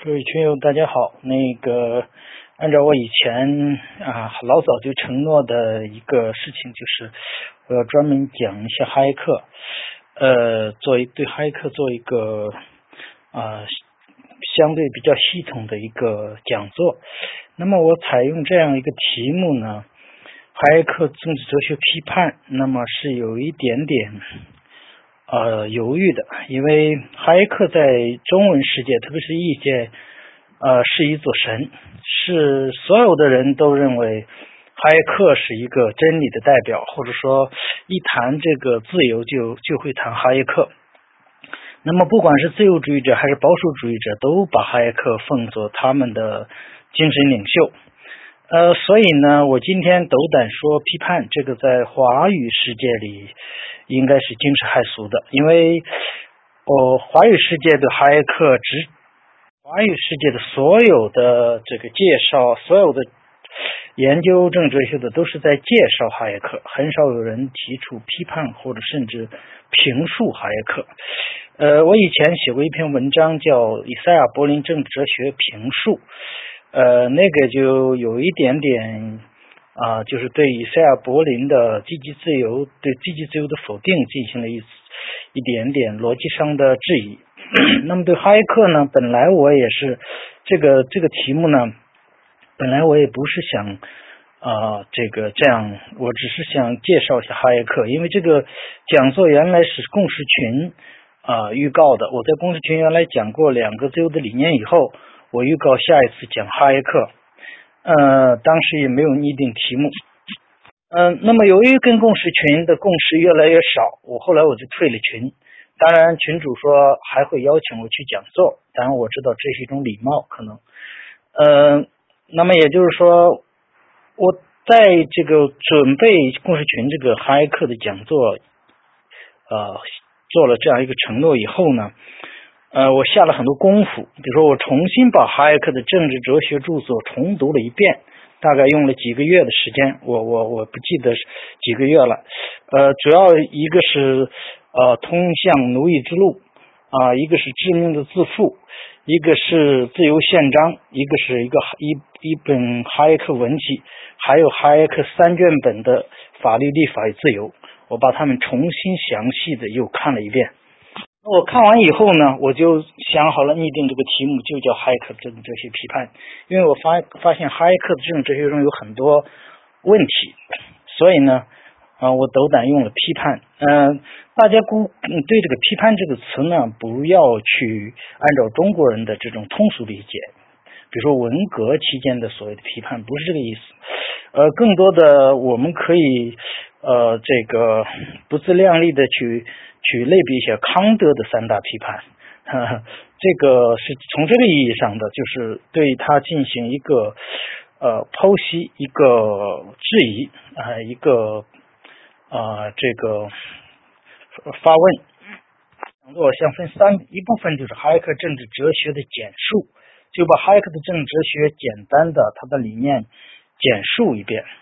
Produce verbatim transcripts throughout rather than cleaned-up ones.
各位群友大家好，那个按照我以前啊老早就承诺的一个事情，就是我要专门讲一下哈耶克，呃，做一对哈耶克做一个啊相对比较系统的一个讲座。那么我采用这样一个题目呢，哈耶克政治哲学批判，那么是有一点点呃，犹豫的，因为哈耶克在中文世界，特别是译界，呃，是一座神，是所有的人都认为哈耶克是一个真理的代表，或者说一谈这个自由就就会谈哈耶克。那么不管是自由主义者还是保守主义者，都把哈耶克奉作他们的精神领袖。呃，所以呢，我今天斗胆说批判这个在华语世界里应该是惊世骇俗的，因为我、哦、华语世界的哈耶克只华语世界的所有的这个介绍，所有的研究政治哲学的都是在介绍哈耶克，很少有人提出批判或者甚至评述哈耶克。呃，我以前写过一篇文章叫《以赛亚·柏林政治哲学评述》。呃，那个就有一点点啊、呃，就是对以赛亚·柏林的积极自由、对积极自由的否定进行了一一点点逻辑上的质疑。那么对哈耶克呢，本来我也是这个这个题目呢，本来我也不是想啊、呃、这个这样，我只是想介绍一下哈耶克，因为这个讲座原来是共识群啊、呃、预告的，我在共识群原来讲过两个自由的理念以后。我预告下一次讲哈耶克，呃，当时也没有拟定题目，嗯、呃，那么由于跟共识群的共识越来越少，我后来我就退了群。当然，群主说还会邀请我去讲座，当然我知道这是一种礼貌，可能，呃，那么也就是说，我在这个准备共识群这个哈耶克的讲座，呃，做了这样一个承诺以后呢。呃，我下了很多功夫，比如说我重新把哈耶克的政治哲学著作重读了一遍，大概用了几个月的时间，我我我不记得几个月了。呃，主要一个是呃通向奴役之路啊、呃，一个是致命的自负，一个是自由宪章，一个是一个一一本哈耶克文集，还有哈耶克三卷本的法律、立法与自由，我把它们重新详细的又看了一遍。我看完以后呢，我就想好了拟定这个题目，就叫哈耶克政治哲学批判，因为我发发现哈耶克的政治哲学中有很多问题，所以呢，啊、呃，我斗胆用了批判。嗯、呃，大家估对这个批判这个词呢，不要去按照中国人的这种通俗理解，比如说文革期间的所谓的批判，不是这个意思。呃，更多的我们可以呃这个不自量力的去。去类比一下康德的三大批判，呵呵这个是从这个意义上的，就是对他进行一个呃剖析，一个质疑啊、呃，一个啊、呃、这个发问。我想分三一部分，就是哈耶克政治哲学的简述，就把哈耶克的政治哲学简单的他的理念简述一遍。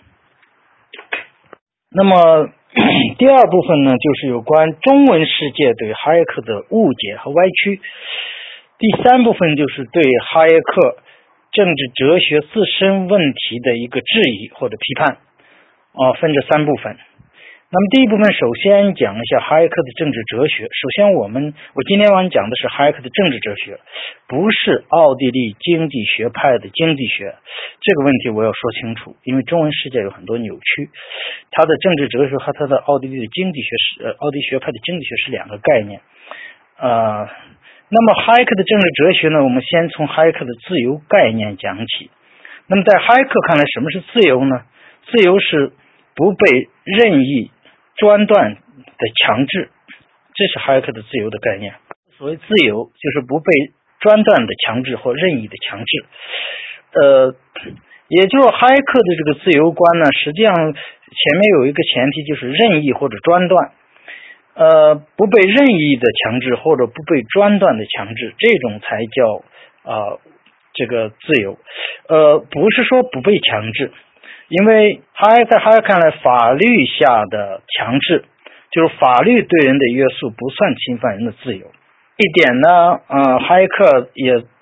那么第二部分呢，就是有关中文世界对哈耶克的误解和歪曲。第三部分就是对哈耶克政治哲学自身问题的一个质疑或者批判，啊，分这三部分。那么第一部分首先讲一下哈耶克的政治哲学。首先我们我今天晚上讲的是哈耶克的政治哲学，不是奥地利经济学派的经济学。这个问题我要说清楚，因为中文世界有很多扭曲，他的政治哲学和他的奥地利的经济学是呃奥地利学派的经济学是两个概念。呃那么哈耶克的政治哲学呢，我们先从哈耶克的自由概念讲起。那么在哈耶克看来，什么是自由呢？自由是不被任意专断的强制，这是哈耶克的自由的概念。所谓自由，就是不被专断的强制或任意的强制。呃，也就是哈耶克的这个自由观呢，实际上前面有一个前提，就是任意或者专断。呃，不被任意的强制或者不被专断的强制，这种才叫呃这个自由。呃，不是说不被强制。因为哈耶在哈耶看来，法律下的强制就是法律对人的约束不算侵犯人的自由。一点呢，呃，哈耶克也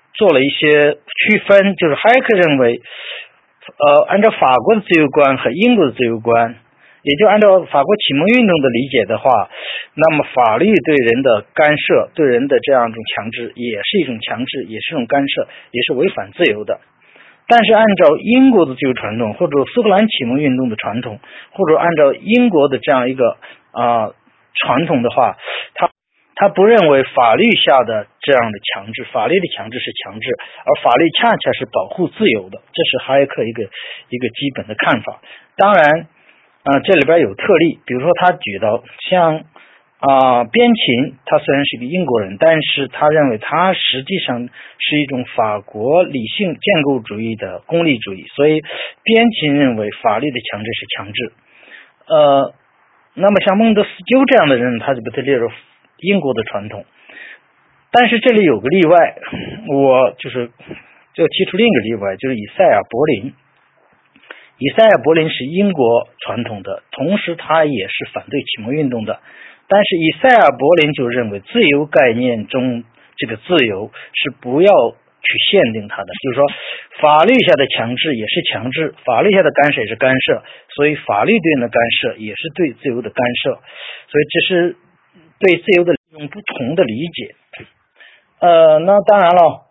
做了一些区分，就是哈耶克认为，呃，按照法国的自由观和英国的自由观，也就按照法国启蒙运动的理解的话，那么法律对人的干涉，对人的这样一种强制，也是一种强制，也是一种干涉，也是违反自由的。但是按照英国的自由传统，或者苏格兰启蒙运动的传统，或者按照英国的这样一个啊、呃、传统的话，他他不认为法律下的这样的强制，法律的强制是强制，而法律恰恰是保护自由的，这是哈耶克一个一个基本的看法。当然啊、呃，这里边有特例，比如说他举到像啊、呃，边沁，他虽然是一个英国人，但是他认为他实际上是一种法国理性建构主义的功利主义，所以边沁认为法律的强制是强制。呃，那么像孟德斯鸠这样的人，他就把它列入英国的传统。但是这里有个例外，我就是就提出另一个例外，就是以赛亚柏林。以赛亚柏林是英国传统的，同时他也是反对启蒙运动的。但是以赛亚柏林就认为自由概念中这个自由是不要去限定它的，就是说法律下的强制也是强制，法律下的干涉也是干涉，所以法律对人的干涉也是对自由的干涉，所以这是对自由的一种不同的理解。呃，那当然了，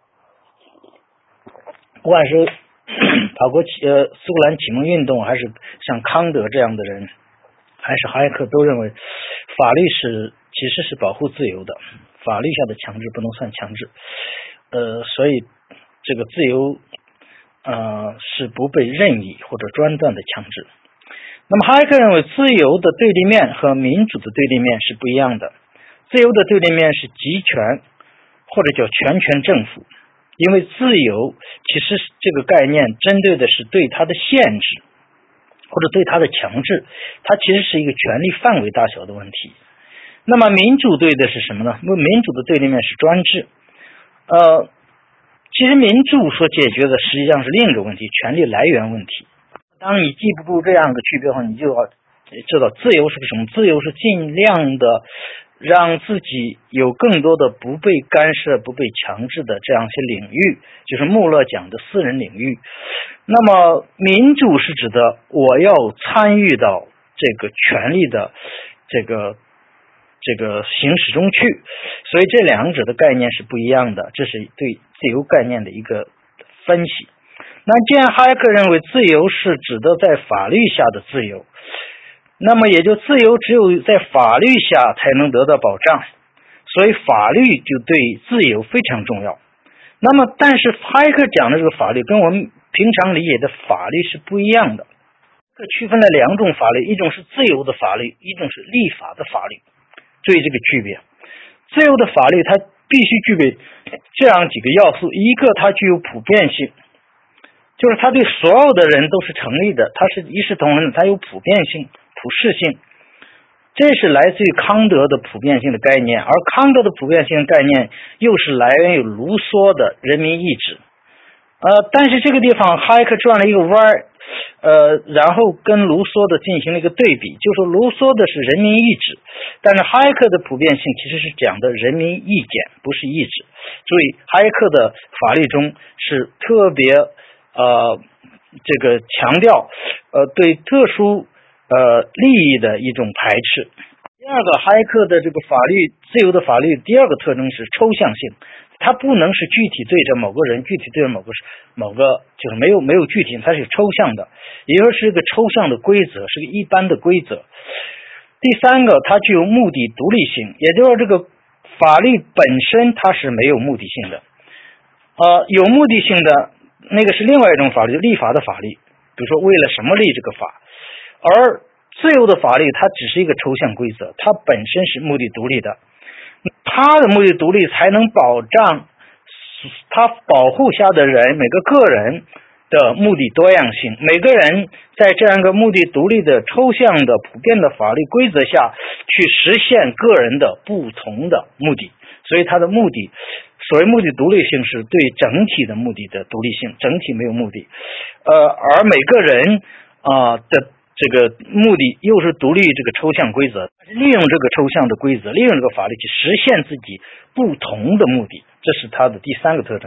不管是法国呃苏格兰启蒙运动，还是像康德这样的人，还是哈耶克，都认为法律是其实是保护自由的，法律下的强制不能算强制，呃，所以这个自由呃是不被任意或者专断的强制。那么哈耶克认为自由的对立面和民主的对立面是不一样的，自由的对立面是集权或者叫全权政府，因为自由其实这个概念针对的是对它的限制或者对它的强制，它其实是一个权力范围大小的问题。那么民主对的是什么呢？民主的对立面是专制。呃，其实民主所解决的实际上是另一个问题，权力来源问题。当你记不住这样一个区别后，你就要知道自由是个什么？自由是尽量的让自己有更多的不被干涉、不被强制的这样一些领域，就是穆勒讲的私人领域。那么民主是指的我要参与到这个权利的这个这个行使中去，所以这两者的概念是不一样的，这是对自由概念的一个分析。那既然哈耶克认为自由是指的在法律下的自由，那么也就自由只有在法律下才能得到保障，所以法律就对自由非常重要。那么但是哈耶克讲的这个法律跟我们平常理解的法律是不一样的，这区分了两种法律，一种是自由的法律，一种是立法的法律。注意这个区别，自由的法律它必须具备这样几个要素，一个它具有普遍性，就是它对所有的人都是成立的，它是一视同仁的，它有普遍性、普适性，这是来自于康德的普遍性的概念，而康德的普遍性概念又是来源于卢梭的人民意志。呃，但是这个地方哈耶克转了一个弯儿，呃，然后跟卢梭的进行了一个对比，就说卢梭的是人民意志，但是哈耶克的普遍性其实是讲的人民意见，不是意志。所以哈耶克的法律中是特别呃这个强调呃对特殊呃利益的一种排斥。第二个，哈耶克的这个法律自由的法律第二个特征是抽象性，它不能是具体对着某个人，具体对着某个某个就是没有没有具体，它是抽象的，也就是一个抽象的规则，是个一般的规则。第三个，它具有目的独立性，也就是这个法律本身它是没有目的性的，呃，有目的性的那个是另外一种法律，立法的法律，比如说为了什么立这个法，而自由的法律它只是一个抽象规则，它本身是目的独立的，它的目的独立才能保障它保护下的人每个个人的目的多样性，每个人在这样一个目的独立的抽象的普遍的法律规则下去实现个人的不同的目的，所以它的目的，所谓目的独立性是对整体的目的的独立性，整体没有目的，呃，而每个人啊、呃、的这个目的又是独立于这个抽象规则，利用这个抽象的规则，利用这个法律去实现自己不同的目的，这是它的第三个特征。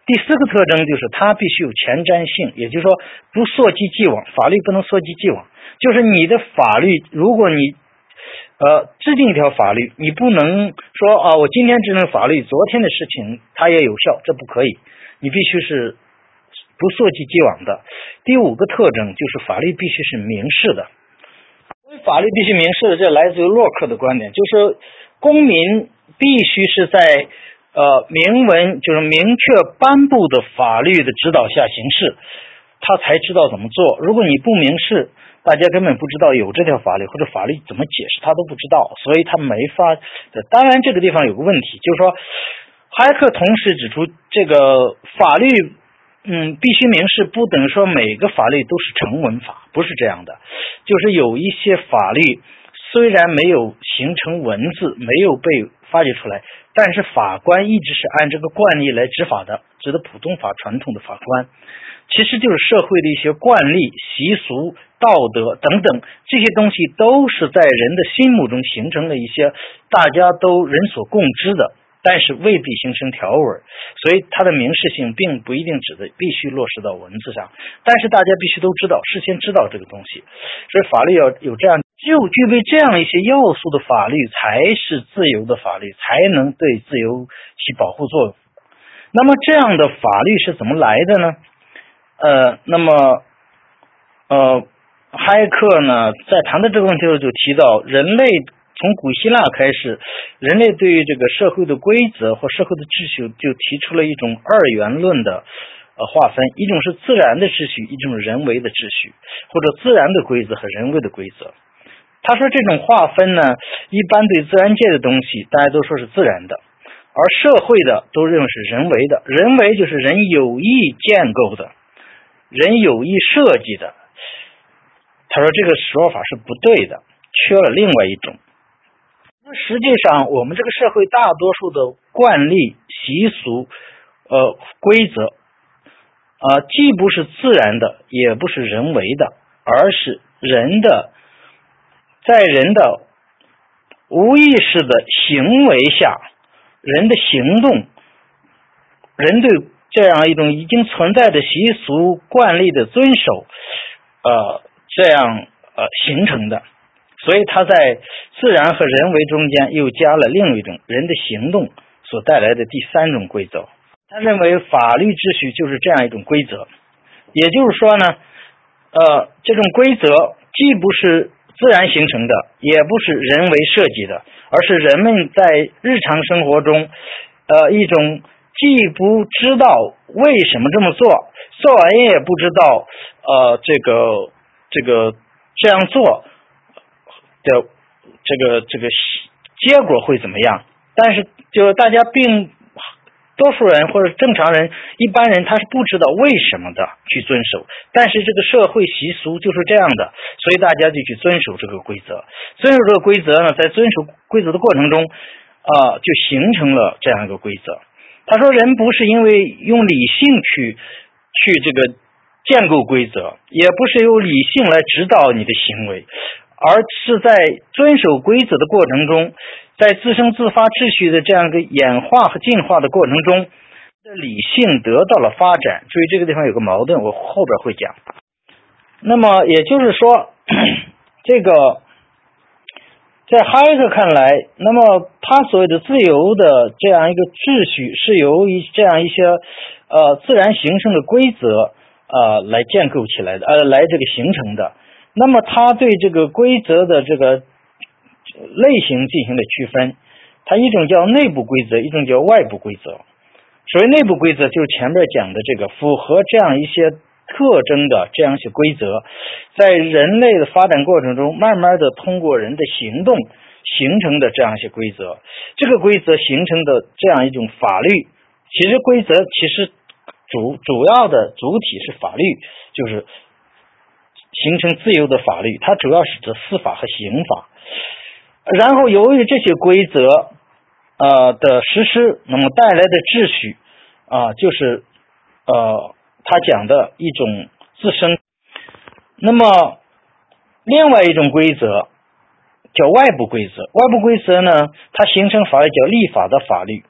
第四个特征就是它必须有前瞻性，也就是说不溯及既往，法律不能溯及既往。就是你的法律，如果你呃制定一条法律，你不能说啊，我今天制定法律，昨天的事情它也有效，这不可以，你必须是不溯及既往的。第五个特征就是法律必须是明示的。法律必须明示的，这来自于洛克的观点，就是公民必须是在呃明文，就是明确颁布的法律的指导下行事，他才知道怎么做。如果你不明示，大家根本不知道有这条法律，或者法律怎么解释他都不知道，所以他没法。当然这个地方有个问题，就是说哈耶克同时指出，这个法律嗯必须明示不等于说每个法律都是成文法，不是这样的。就是有一些法律虽然没有形成文字，没有被发掘出来，但是法官一直是按这个惯例来执法的，指的普通法传统的法官，其实就是社会的一些惯例、习俗、道德等等，这些东西都是在人的心目中形成了一些大家都人所共知的，但是未必形成条文，所以它的明示性并不一定指的必须落实到文字上，但是大家必须都知道，事先知道这个东西，所以法律要有这样，只有具备这样一些要素的法律才是自由的法律，才能对自由起保护作用。那么这样的法律是怎么来的呢？呃，那么呃，哈耶克呢在谈到这个问题的时候就提到，人类从古希腊开始，人类对于这个社会的规则或社会的秩序就提出了一种二元论的呃划分，一种是自然的秩序，一种是人为的秩序，或者自然的规则和人为的规则。他说这种划分呢，一般对自然界的东西大家都说是自然的，而社会的都认为是人为的，人为就是人有意建构的，人有意设计的。他说这个说法是不对的，缺了另外一种。实际上我们这个社会大多数的惯例、习俗、呃规则啊、呃，既不是自然的，也不是人为的，而是人的在人的无意识的行为下，人的行动，人对这样一种已经存在的习俗惯例的遵守，呃，这样呃形成的。所以他在自然和人为中间又加了另一种人的行动所带来的第三种规则。他认为法律秩序就是这样一种规则，也就是说呢，呃，这种规则既不是自然形成的，也不是人为设计的，而是人们在日常生活中，呃，一种既不知道为什么这么做，做完也不知道，呃，这个这个这样做的这个这个结果会怎么样？但是就大家并多数人或者正常人、一般人他是不知道为什么的去遵守，但是这个社会习俗就是这样的，所以大家就去遵守这个规则。遵守这个规则呢，在遵守规则的过程中，啊、呃，就形成了这样一个规则。他说，人不是因为用理性去去这个建构规则，也不是由理性来指导你的行为，而是在遵守规则的过程中，在自生自发秩序的这样一个演化和进化的过程中，理性得到了发展。注意这个地方有个矛盾，我后边会讲。那么也就是说，这个在哈耶克看来，那么他所谓的自由的这样一个秩序是由于这样一些呃自然形成的规则呃来建构起来的，呃来这个形成的。那么他对这个规则的这个类型进行了区分，它一种叫内部规则，一种叫外部规则。所谓内部规则就是前面讲的这个符合这样一些特征的这样一些规则，在人类的发展过程中慢慢的通过人的行动形成的这样一些规则，这个规则形成的这样一种法律，其实规则其实主主要的主体是法律，就是形成自由的法律，它主要是指司法和刑法。然后由于这些规则呃的实施，那么带来的秩序啊、呃，就是呃他讲的一种自身。那么另外一种规则叫外部规则，外部规则呢，它形成法律叫立法的法律。这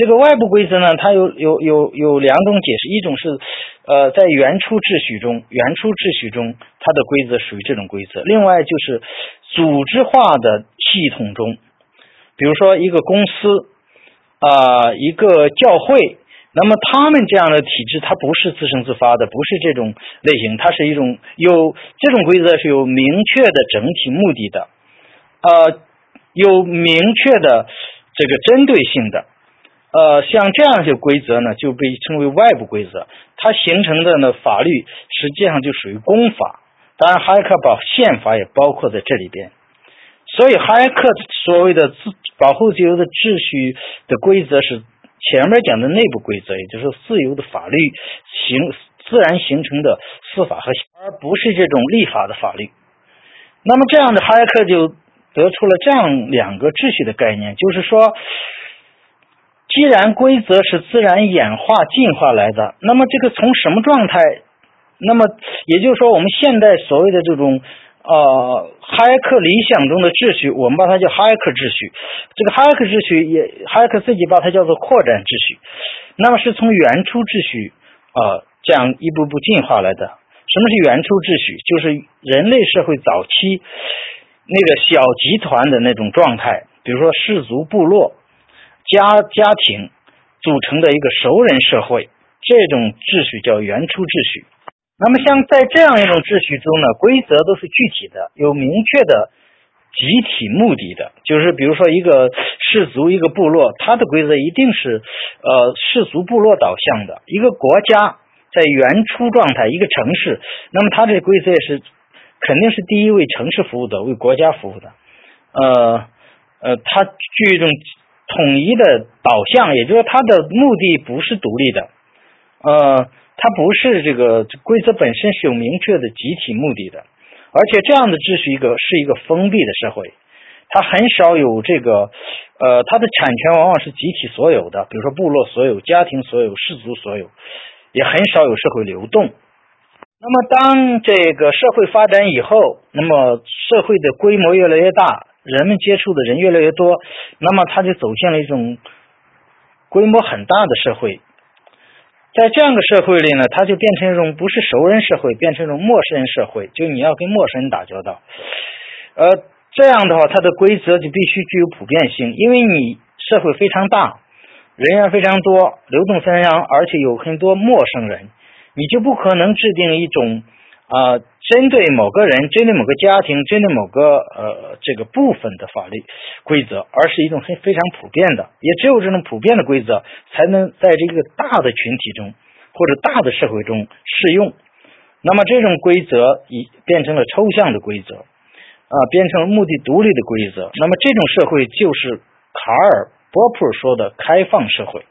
这个外部规则呢，它有有有有两种解释，一种是呃在原初秩序中，原初秩序中它的规则属于这种规则，另外就是组织化的系统中，比如说一个公司啊、呃、一个教会，那么他们这样的体制它不是自生自发的，不是这种类型，它是一种有这种规则是有明确的整体目的的，呃有明确的这个针对性的，呃像这样一些规则呢就被称为外部规则，它形成的呢法律实际上就属于公法，当然哈耶克把宪法也包括在这里边，所以哈耶克所谓的自保护自由的秩序的规则是前面讲的内部规则，也就是自由的法律形自然形成的司法和而不是这种立法的法律。那么这样的哈耶克就得出了这样两个秩序的概念，就是说既然规则是自然演化进化来的，那么这个从什么状态，那么也就是说我们现代所谓的这种呃哈耶克理想中的秩序，我们把它叫哈耶克秩序，这个哈耶克秩序也哈耶克自己把它叫做扩展秩序，那么是从原初秩序呃这样一步步进化来的。什么是原初秩序？就是人类社会早期那个小集团的那种状态，比如说氏族部落家家庭组成的一个熟人社会，这种秩序叫原初秩序。那么像在这样一种秩序中呢，规则都是具体的，有明确的集体目的的，就是比如说一个氏族一个部落，它的规则一定是呃氏族部落导向的，一个国家在原初状态一个城市，那么它这规则也是肯定是第一为城市服务的，为国家服务的，呃呃它具一种统一的导向，也就是说它的目的不是独立的，呃它不是这个规则本身是有明确的集体目的的，而且这样的秩序一个是一个封闭的社会，它很少有这个呃它的产权往往是集体所有的，比如说部落所有、家庭所有、氏族所有，也很少有社会流动。那么当这个社会发展以后，那么社会的规模越来越大，人们接触的人越来越多，那么它就走向了一种规模很大的社会。在这样的社会里呢，它就变成一种不是熟人社会，变成一种陌生人社会，就你要跟陌生人打交道。呃，这样的话，它的规则就必须具有普遍性，因为你社会非常大，人员非常多，流动纷扬，而且有很多陌生人，你就不可能制定一种啊、呃、针对某个人、针对某个家庭、针对某个呃这个部分的法律规则，而是一种很非常普遍的，也只有这种普遍的规则才能在这个大的群体中或者大的社会中适用。那么这种规则已变成了抽象的规则啊、呃，变成了目的独立的规则。那么这种社会就是卡尔波普说的开放社会。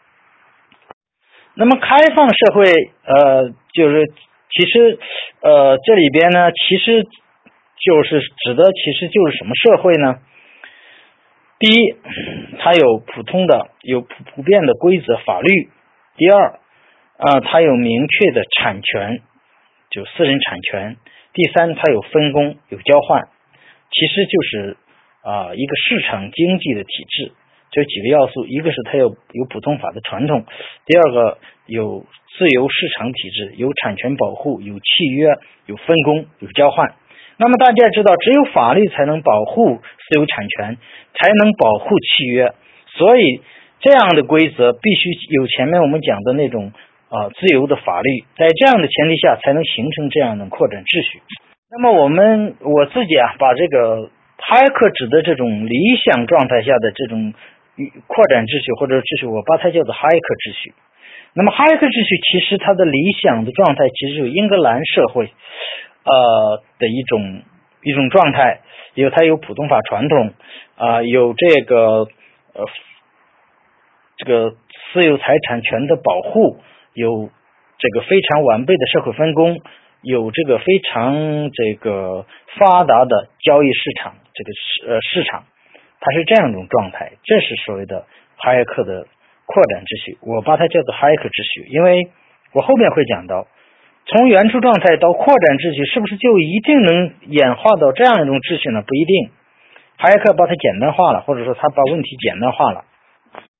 那么开放社会呃就是其实呃这里边呢其实就是指的其实就是什么社会呢？第一，它有普通的有普遍的规则法律；第二啊、呃、它有明确的产权，就私人产权；第三，它有分工有交换，其实就是啊、呃、一个市场经济的体制。这几个要素，一个是它有有普通法的传统，第二个有自由市场体制，有产权保护，有契约，有分工，有交换。那么大家知道，只有法律才能保护私有产权，才能保护契约，所以这样的规则必须有前面我们讲的那种啊、呃、自由的法律，在这样的前提下才能形成这样的扩展秩序。那么我们我自己啊，把这个哈耶克指的这种理想状态下的这种扩展秩序或者秩序，我把它叫做哈耶克秩序。那么哈耶克秩序其实它的理想的状态其实有英格兰社会呃的一种一种状态，有它有普通法传统啊、呃，有这个呃这个私有财产权的保护，有这个非常完备的社会分工，有这个非常这个发达的交易市场，这个市呃市场。它是这样一种状态，这是所谓的哈耶克的扩展秩序，我把它叫做哈耶克秩序，因为我后面会讲到，从原初状态到扩展秩序，是不是就一定能演化到这样一种秩序呢？不一定，哈耶克把它简单化了，或者说他把问题简单化了。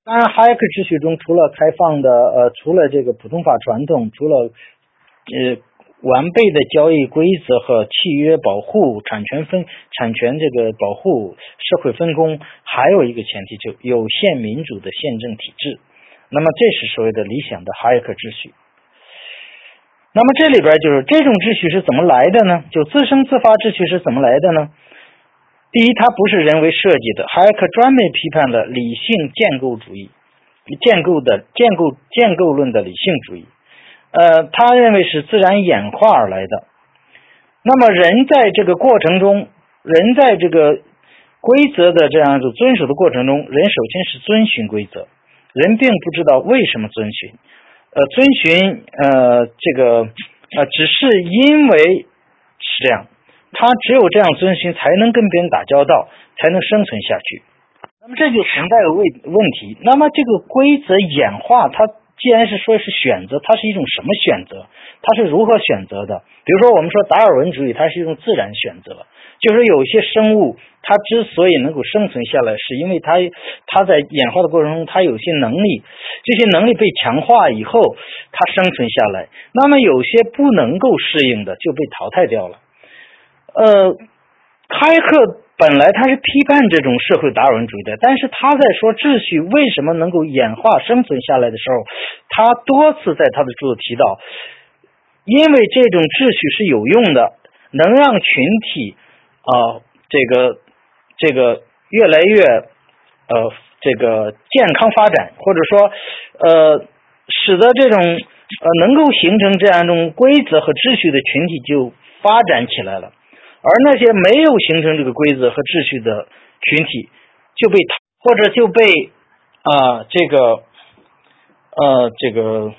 当然，哈耶克秩序中除了开放的呃，除了这个普通法传统，除了呃完备的交易规则和契约保护、产权分产权这个保护、社会分工，还有一个前提，就有限民主的宪政体制。那么这是所谓的理想的哈耶克秩序。那么这里边就是这种秩序是怎么来的呢？就自生自发秩序是怎么来的呢？第一，它不是人为设计的。哈耶克专门批判了理性建构主义，建构的建构建构论的理性主义。呃，他认为是自然演化而来的。那么人在这个过程中，人在这个规则的这样一种遵守的过程中，人首先是遵循规则，人并不知道为什么遵循。呃，遵循呃这个呃只是因为是这样。他只有这样遵循，才能跟别人打交道，才能生存下去。那么这就存在个问问题。那么这个规则演化，它既然是说是选择，它是一种什么选择？它是如何选择的？比如说我们说达尔文主义，它是一种自然选择，就是有一些生物，它之所以能够生存下来，是因为它它在演化的过程中，它有些能力，这些能力被强化以后，它生存下来。那么有些不能够适应的，就被淘汰掉了。呃，哈耶克本来他是批判这种社会达尔文主义的，但是他在说秩序为什么能够演化生存下来的时候，他多次在他的著作提到，因为这种秩序是有用的，能让群体啊、呃、这个这个越来越呃这个健康发展，或者说呃使得这种呃能够形成这样一种规则和秩序的群体就发展起来了。而那些没有形成这个规则和秩序的群体，就被或者就被啊、呃、这个呃这个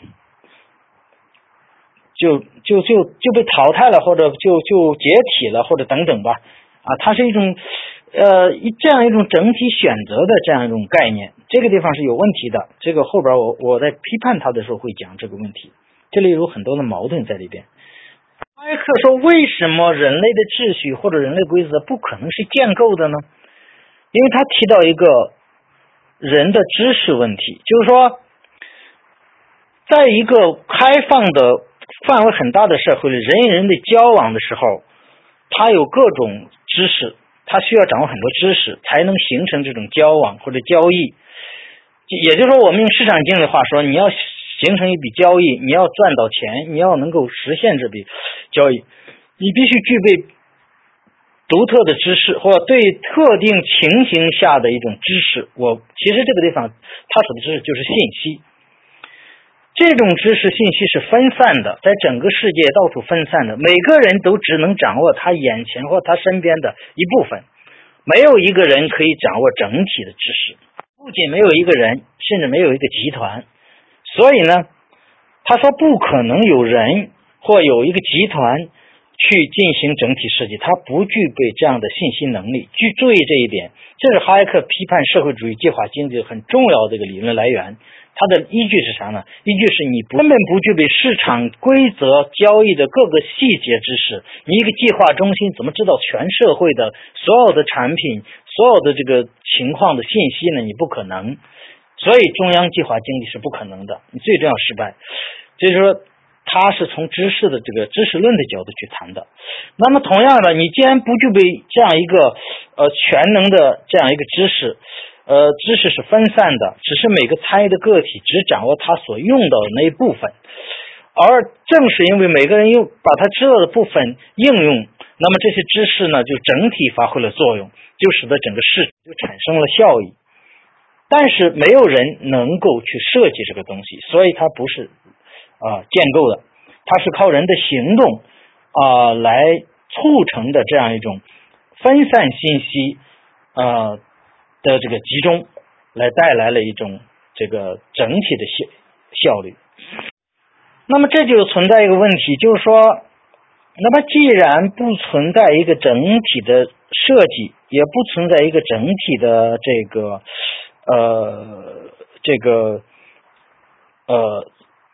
就就就就被淘汰了，或者就就解体了，或者等等吧。啊，它是一种呃一这样一种整体选择的这样一种概念，这个地方是有问题的。这个后边我我在批判它的时候会讲这个问题，这里有很多的矛盾在里边。哈耶克说，为什么人类的秩序或者人类规则不可能是建构的呢？因为他提到一个人的知识问题，就是说，在一个开放的范围很大的社会里，人与人的交往的时候，他有各种知识，他需要掌握很多知识，才能形成这种交往或者交易。也就是说，我们用市场经济的话说，你要形成一笔交易，你要赚到钱，你要能够实现这笔交易，你必须具备独特的知识，或对特定情形下的一种知识。我其实这个地方他说的知识就是信息，这种知识信息是分散的，在整个世界到处分散的，每个人都只能掌握他眼前或他身边的一部分，没有一个人可以掌握整体的知识，不仅没有一个人，甚至没有一个集团。所以呢，他说不可能有人或有一个集团去进行整体设计，他不具备这样的信息能力。去注意这一点，这是哈耶克批判社会主义计划经济很重要的一个理论来源。它的依据是啥呢？依据是你根本不具备市场规则交易的各个细节知识，你一个计划中心怎么知道全社会的所有的产品所有的这个情况的信息呢？你不可能。所以中央计划经济是不可能的，你最终要失败。就是说他是从知识的这个知识论的角度去谈的。那么同样的，你既然不具备这样一个呃全能的这样一个知识，呃知识是分散的，只是每个参与的个体只掌握他所用到的那一部分，而正是因为每个人又把他知道的部分应用，那么这些知识呢就整体发挥了作用，就使得整个市场就产生了效益。但是没有人能够去设计这个东西，所以它不是啊、呃、建构的，它是靠人的行动啊、呃、来促成的这样一种分散信息呃的这个集中，来带来了一种这个整体的效效率。那么这就存在一个问题，就是说，那么既然不存在一个整体的设计，也不存在一个整体的这个呃，这个呃，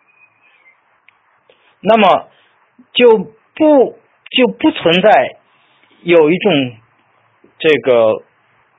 那么就不就不存在有一种这个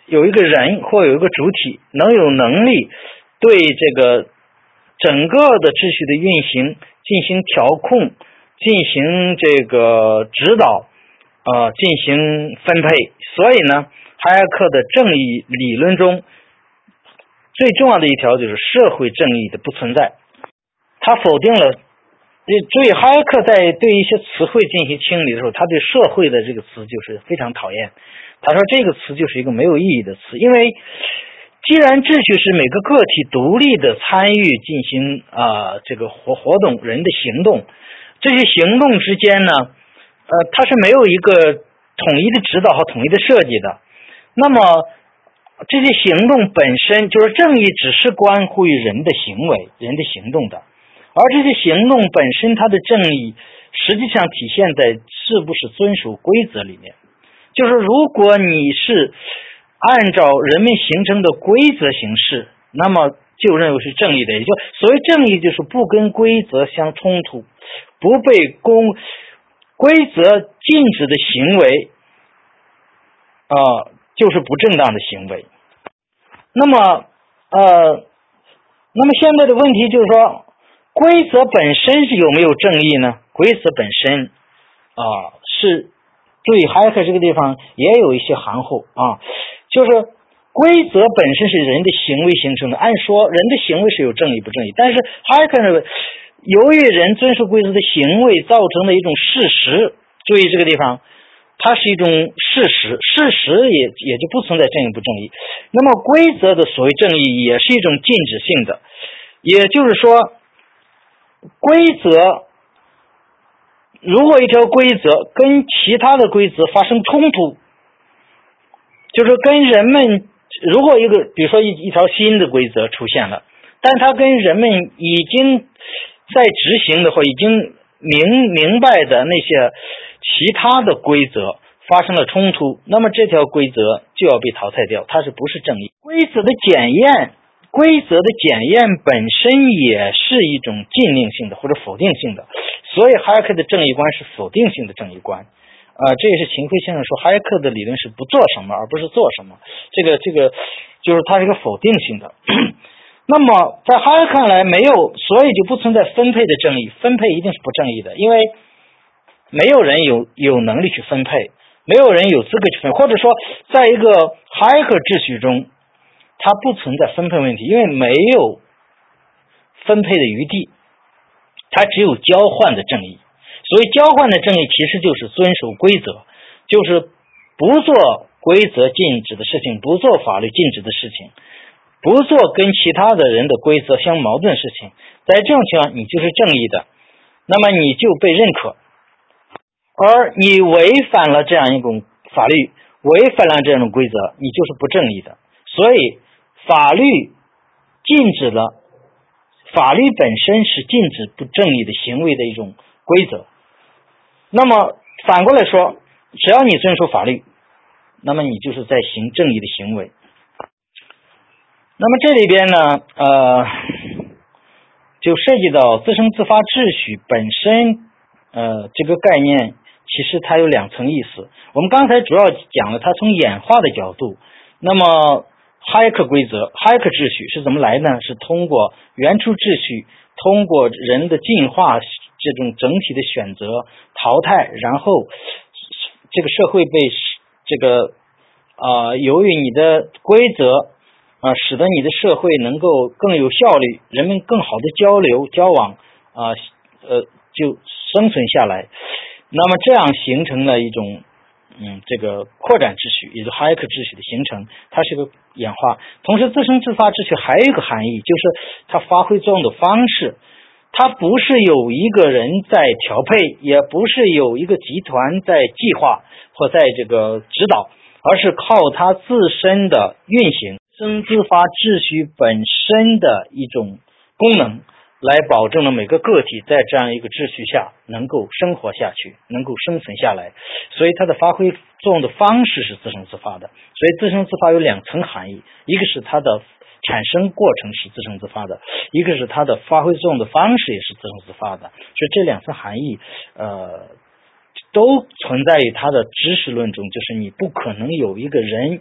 有一个人或有一个主体能有能力对这个整个的秩序的运行进行调控，进行这个指导，呃，进行分配。所以呢，哈耶克的正义理论中最重要的一条就是社会正义的不存在。他否定了，注意哈耶克在对一些词汇进行清理的时候，他对社会的这个词就是非常讨厌。他说这个词就是一个没有意义的词，因为既然秩序是每个个体独立的参与进行啊、呃、这个活活动人的行动，这些行动之间呢，呃，它是没有一个统一的指导和统一的设计的。那么这些行动本身就是正义，只是关乎于人的行为、人的行动的，而这些行动本身它的正义实际上体现在是不是遵守规则里面。就是如果你是按照人们形成的规则行事，那么就认为是正义的。也就所谓正义，就是不跟规则相冲突，不被公规则禁止的行为啊、呃，就是不正当的行为。那么呃，那么现在的问题就是说，规则本身是有没有正义呢？规则本身啊、呃、是。注意哈耶克这个地方也有一些含糊啊，就是规则本身是人的行为形成的，按说人的行为是有正义不正义，但是哈耶克认为由于人遵守规则的行为造成的一种事实，注意这个地方它是一种事实，事实也也就不存在正义不正义。那么规则的所谓正义也是一种禁止性的，也就是说规则如果一条规则跟其他的规则发生冲突，就是跟人们如果一个比如说一一条新的规则出现了，但它跟人们已经在执行的或已经明明白的那些其他的规则发生了冲突，那么这条规则就要被淘汰掉，它是不是正义？规则的检验规则的检验本身也是一种禁令性的或者否定性的，所以哈耶克的正义观是否定性的正义观。呃，这也是秦晖先生说哈耶克的理论是不做什么而不是做什么，这个这个就是它是一个否定性的。那么在哈耶克看来没有，所以就不存在分配的正义，分配一定是不正义的，因为没有人有有能力去分配，没有人有资格去分配，或者说在一个哈耶克秩序中它不存在分配问题，因为没有分配的余地，它只有交换的正义。所以交换的正义其实就是遵守规则，就是不做规则禁止的事情，不做法律禁止的事情，不做跟其他的人的规则相矛盾的事情，在这种情况你就是正义的，那么你就被认可。而你违反了这样一种法律，违反了这种规则，你就是不正义的。所以法律禁止了，法律本身是禁止不正义的行为的一种规则。那么反过来说，只要你遵守法律，那么你就是在行正义的行为。那么这里边呢，呃，就涉及到自生自发秩序本身，呃，这个概念其实它有两层意思。我们刚才主要讲了它从演化的角度，那么哈耶克规则、哈耶克秩序是怎么来呢？是通过原初秩序，通过人的进化这种整体的选择淘汰，然后这个社会被这个啊、呃，由于你的规则啊、呃，使得你的社会能够更有效率，人们更好的交流交往啊、呃，呃，就生存下来。那么这样形成了一种嗯，这个扩展秩序，也就是哈耶克秩序的形成，它是个演化。同时，自生自发秩序还有一个含义，就是它发挥作用的方式。它不是有一个人在调配，也不是有一个集团在计划或在这个指导，而是靠它自身的运行，自生自发秩序本身的一种功能，来保证了每个个体在这样一个秩序下能够生活下去，能够生存下来。所以它的发挥作用的方式是自生自发的。所以自生自发有两层含义，一个是它的产生过程是自生自发的，一个是它的发挥作用的方式也是自生自发的。所以这两层含义呃，都存在于它的知识论中，就是你不可能有一个人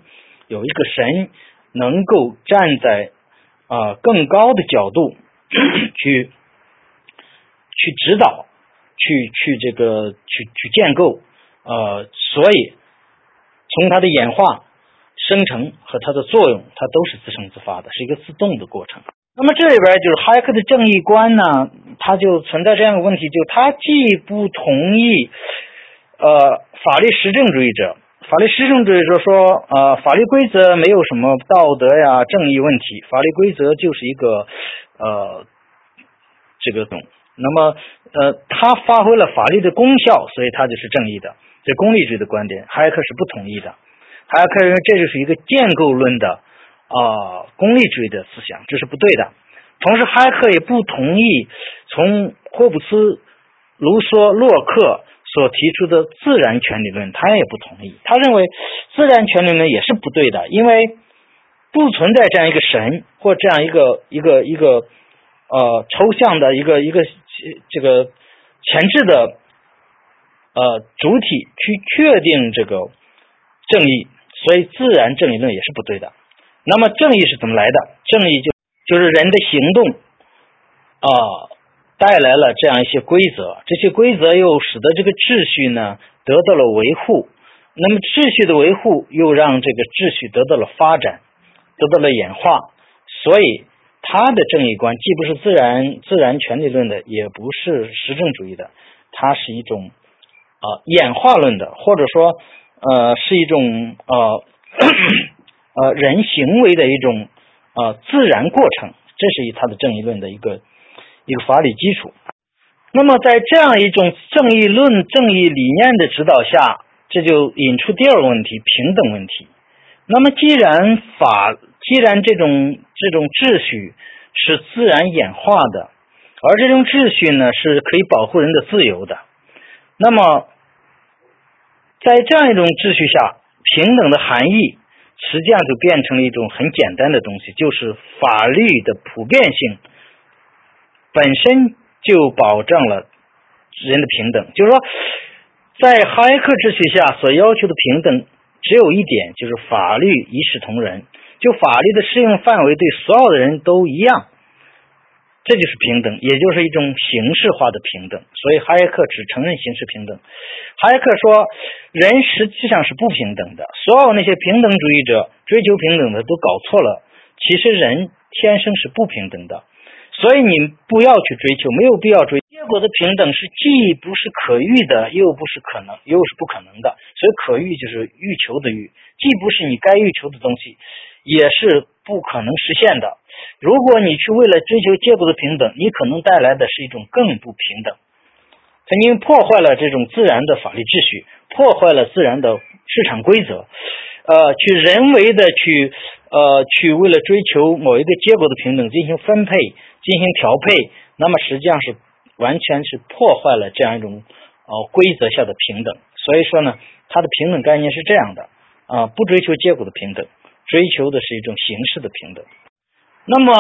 有一个神能够站在啊、呃、更高的角度去去指导，去去这个去去建构，呃，所以从它的演化、生成和它的作用，它都是自生自发的，是一个自动的过程。那么这里边就是哈耶克的正义观呢，它就存在这样一个问题，就他既不同意呃法律实证主义者，法律实证主义者说呃法律规则没有什么道德呀正义问题，法律规则就是一个呃这个懂。那么呃他发挥了法律的功效，所以他就是正义的，这功利主义的观点哈耶克是不同意的。哈耶克认为这就是一个建构论的啊、呃，功利主义的思想，这是不对的。同时，哈耶克也不同意从霍布斯、卢梭、洛克所提出的自然权理论，他也不同意。他认为自然权理论也是不对的，因为不存在这样一个神或这样一个一个一个呃抽象的一个一个这个前置的呃主体去确定这个正义，所以自然正义论也是不对的。那么正义是怎么来的？正义就就是人的行动啊、呃、带来了这样一些规则，这些规则又使得这个秩序呢得到了维护，那么秩序的维护又让这个秩序得到了发展，得到了演化，所以他的正义观既不是自然自然权利论的，也不是实证主义的，它是一种啊、呃、演化论的，或者说呃是一种呃呃人行为的一种呃自然过程，这是他的正义论的一个一个法理基础。那么在这样一种正义论正义理念的指导下，这就引出第二个问题，平等问题。那么既然法既然这种这种秩序是自然演化的，而这种秩序呢是可以保护人的自由的，那么在这样一种秩序下，平等的含义实际上就变成了一种很简单的东西，就是法律的普遍性本身就保障了人的平等。就是说在哈耶克秩序下所要求的平等只有一点，就是法律一视同仁，就法律的适用范围对所有的人都一样，这就是平等，也就是一种形式化的平等。所以哈耶克只承认形式平等。哈耶克说人实际上是不平等的，所有那些平等主义者追求平等的都搞错了，其实人天生是不平等的，所以你不要去追求，没有必要追求。结果的平等是既不是可遇的，又不是可能，又是不可能的。所以可遇就是欲求的欲，既不是你该欲求的东西，也是不可能实现的。如果你去为了追求结果的平等，你可能带来的是一种更不平等。曾经破坏了这种自然的法律秩序，破坏了自然的市场规则，呃，去人为的去呃去为了追求某一个结果的平等进行分配、进行调配，那么实际上是完全是破坏了这样一种呃规则下的平等。所以说呢，它的平等概念是这样的啊、呃，不追求结果的平等，追求的是一种形式的平等。那么，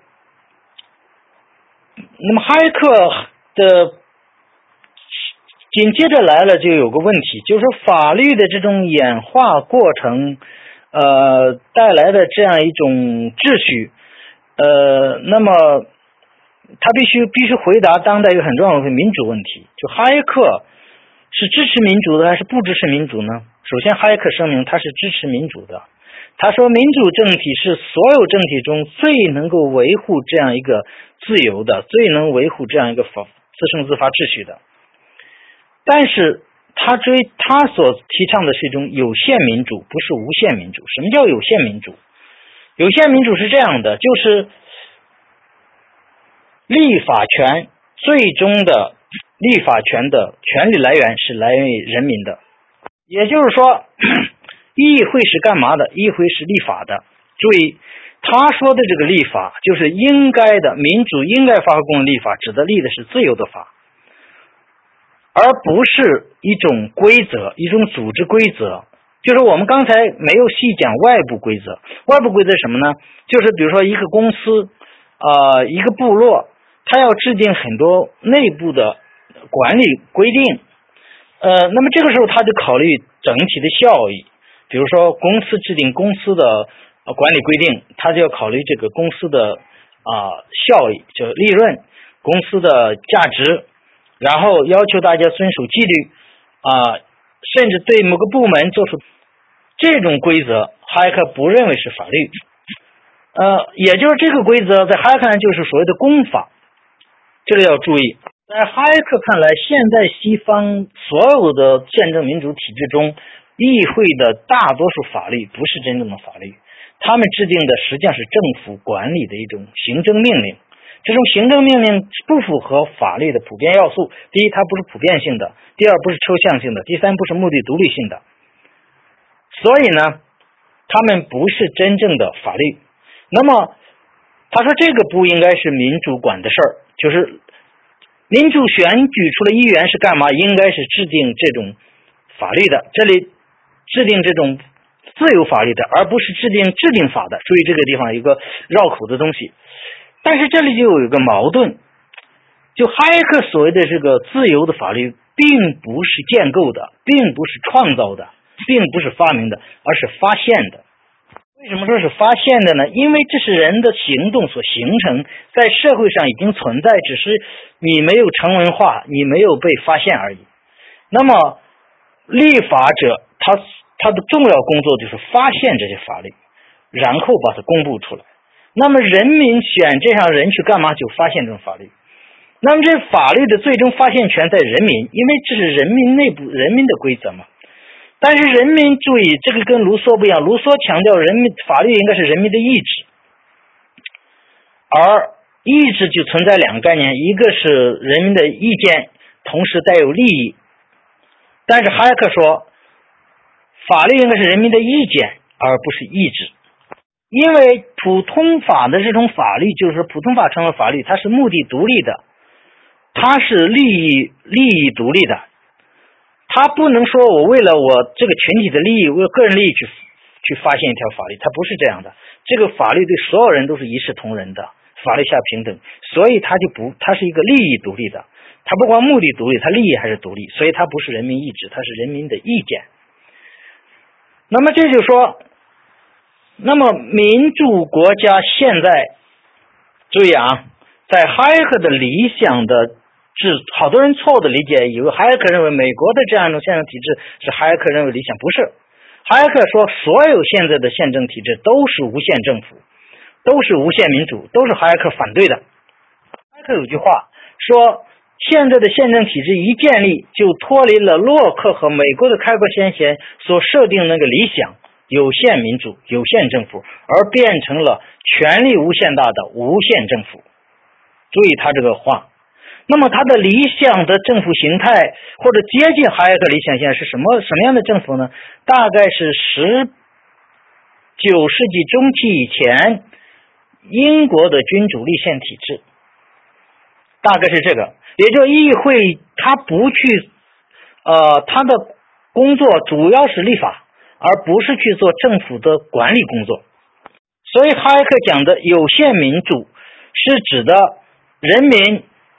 那么哈耶克的紧接着来了就有个问题，就是说法律的这种演化过程呃带来的这样一种秩序，呃那么他必须必须回答当代一个很重要的民主问题，就哈耶克是支持民主的还是不支持民主呢？首先哈耶克声明他是支持民主的，他说民主政体是所有政体中最能够维护这样一个自由的，最能维护这样一个法自生自发秩序的。但是他追他所提倡的是一种有限民主，不是无限民主。什么叫有限民主？有限民主是这样的，就是立法权最终的立法权的权利来源是来源于人民的，也就是说议会是干嘛的？议会是立法的。注意他说的这个立法就是应该的，民主应该发挥功能立法，指的立的是自由的法，而不是一种规则，一种组织规则。就是我们刚才没有细讲外部规则，外部规则是什么呢？就是比如说一个公司呃，一个部落，它要制定很多内部的管理规定，呃，那么这个时候他就考虑整体的效益， 比如说公司制定公司的管理规定，他就要考虑这个公司的啊、呃、效益，就利润，公司的价值，然后要求大家遵守纪律啊、呃，甚至对某个部门做出这种规则，哈耶克不认为是法律。呃，也就是这个规则在哈耶克看来就是所谓的公法，这个要注意。在哈耶克看来，现在西方所有的宪政民主体制中，议会的大多数法律不是真正的法律，他们制定的实际上是政府管理的一种行政命令。这种行政命令不符合法律的普遍要素，第一，它不是普遍性的；第二，不是抽象性的；第三，不是目的独立性的。所以呢，他们不是真正的法律。那么他说这个不应该是民主管的事儿，就是民主选举出了议员是干嘛？应该是制定这种法律的，这里制定这种自由法律的，而不是制定制定法的。注意这个地方有一个绕口的东西，但是这里就有一个矛盾，就哈耶克所谓的这个自由的法律并不是建构的，并不是创造的，并不是发明的，而是发现的。为什么说是发现的呢？因为这是人的行动所形成，在社会上已经存在，只是你没有成文化，你没有被发现而已。那么立法者他他的重要工作就是发现这些法律，然后把它公布出来。那么人民选这样人去干嘛？就发现这种法律。那么这法律的最终发现权在人民，因为这是人民内部人民的规则嘛。但是人民注意，这个跟卢梭不一样，卢梭强调人民法律应该是人民的意志，而意志就存在两个概念，一个是人民的意见，同时带有利益。但是哈耶克说，法律应该是人民的意见，而不是意志。因为普通法的这种法律，就是普通法成为法律，它是目的独立的，它是利益利益独立的。他不能说我为了我这个群体的利益，为了个人利益去去发现一条法律，他不是这样的。这个法律对所有人都是一视同仁的，法律下平等，所以他就不，他是一个利益独立的，他不光目的独立，他利益还是独立，所以他不是人民意志，他是人民的意见。那么这就说，那么民主国家现在，注意啊，在哈耶克的理想的是好多人错误的理解，以为哈耶克认为美国的这样一种宪政体制是哈耶克认为理想，不是。哈耶克说，所有现在的宪政体制都是无限政府，都是无限民主，都是哈耶克反对的。哈耶克有句话说，现在的宪政体制一建立，就脱离了洛克和美国的开国先贤所设定那个理想，有限民主、有限政府，而变成了权力无限大的无限政府。注意他这个话。那么他的理想的政府形态，或者接近哈耶克理想现在是什么什么样的政府呢？大概是十九世纪中期以前英国的君主立宪体制，大概是这个。也就是议会他不去呃他的工作主要是立法，而不是去做政府的管理工作。所以哈耶克讲的有限民主是指的人民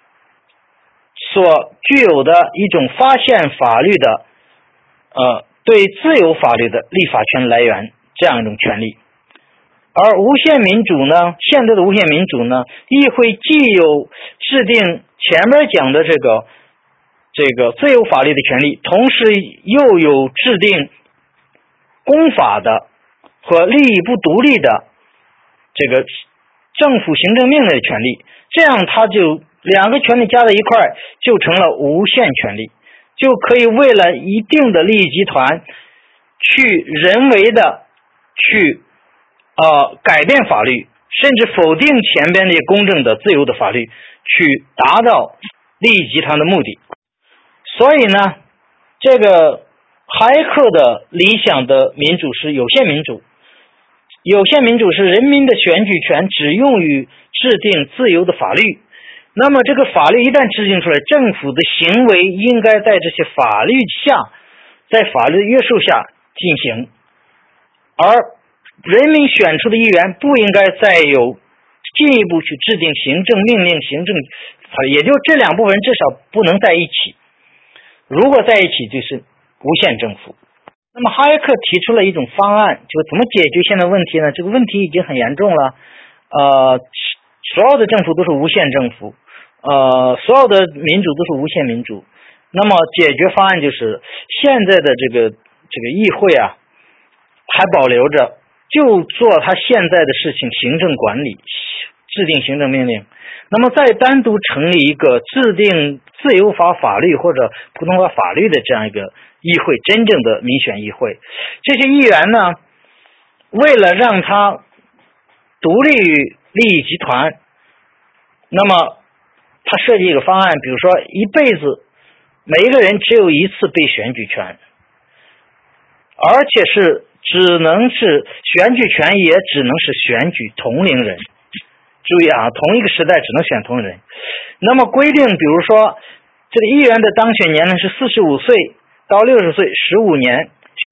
所具有的一种发现法律的呃对自由法律的立法权来源，这样一种权利。而无限民主呢，现在的无限民主呢，议会既有制定前面讲的这个这个自由法律的权利，同时又有制定公法的和利益不独立的这个政府行政命令的权利，这样它就两个权利加在一块儿就成了无限权利，就可以为了一定的利益集团去人为的去呃改变法律，甚至否定前边那些公正的自由的法律，去达到利益集团的目的。所以呢，这个哈耶克的理想的民主是有限民主，有限民主是人民的选举权只用于制定自由的法律。那么这个法律一旦制定出来，政府的行为应该在这些法律下，在法律约束下进行，而人民选出的议员不应该再有进一步去制定行政命令、行政法律，也就这两部分至少不能在一起。如果在一起，就是无限政府。 那么哈耶克提出了一种方案，就怎么解决现在问题呢？这个问题已经很严重了，呃，所有的政府都是无限政府，呃，所有的民主都是无限民主。那么解决方案就是现在的这个这个议会啊，还保留着，就做他现在的事情，行政管理，制定行政命令。那么再单独成立一个制定自由法法律或者普通法法律的这样一个议会，真正的民选议会。这些议员呢，为了让他独立于利益集团，那么他设计一个方案，比如说一辈子每一个人只有一次被选举权，而且是只能是选举权，也只能是选举同龄人。注意啊，同一个时代只能选同龄人。那么规定，比如说这个议员的当选年龄是四十五岁到六十岁，十五年，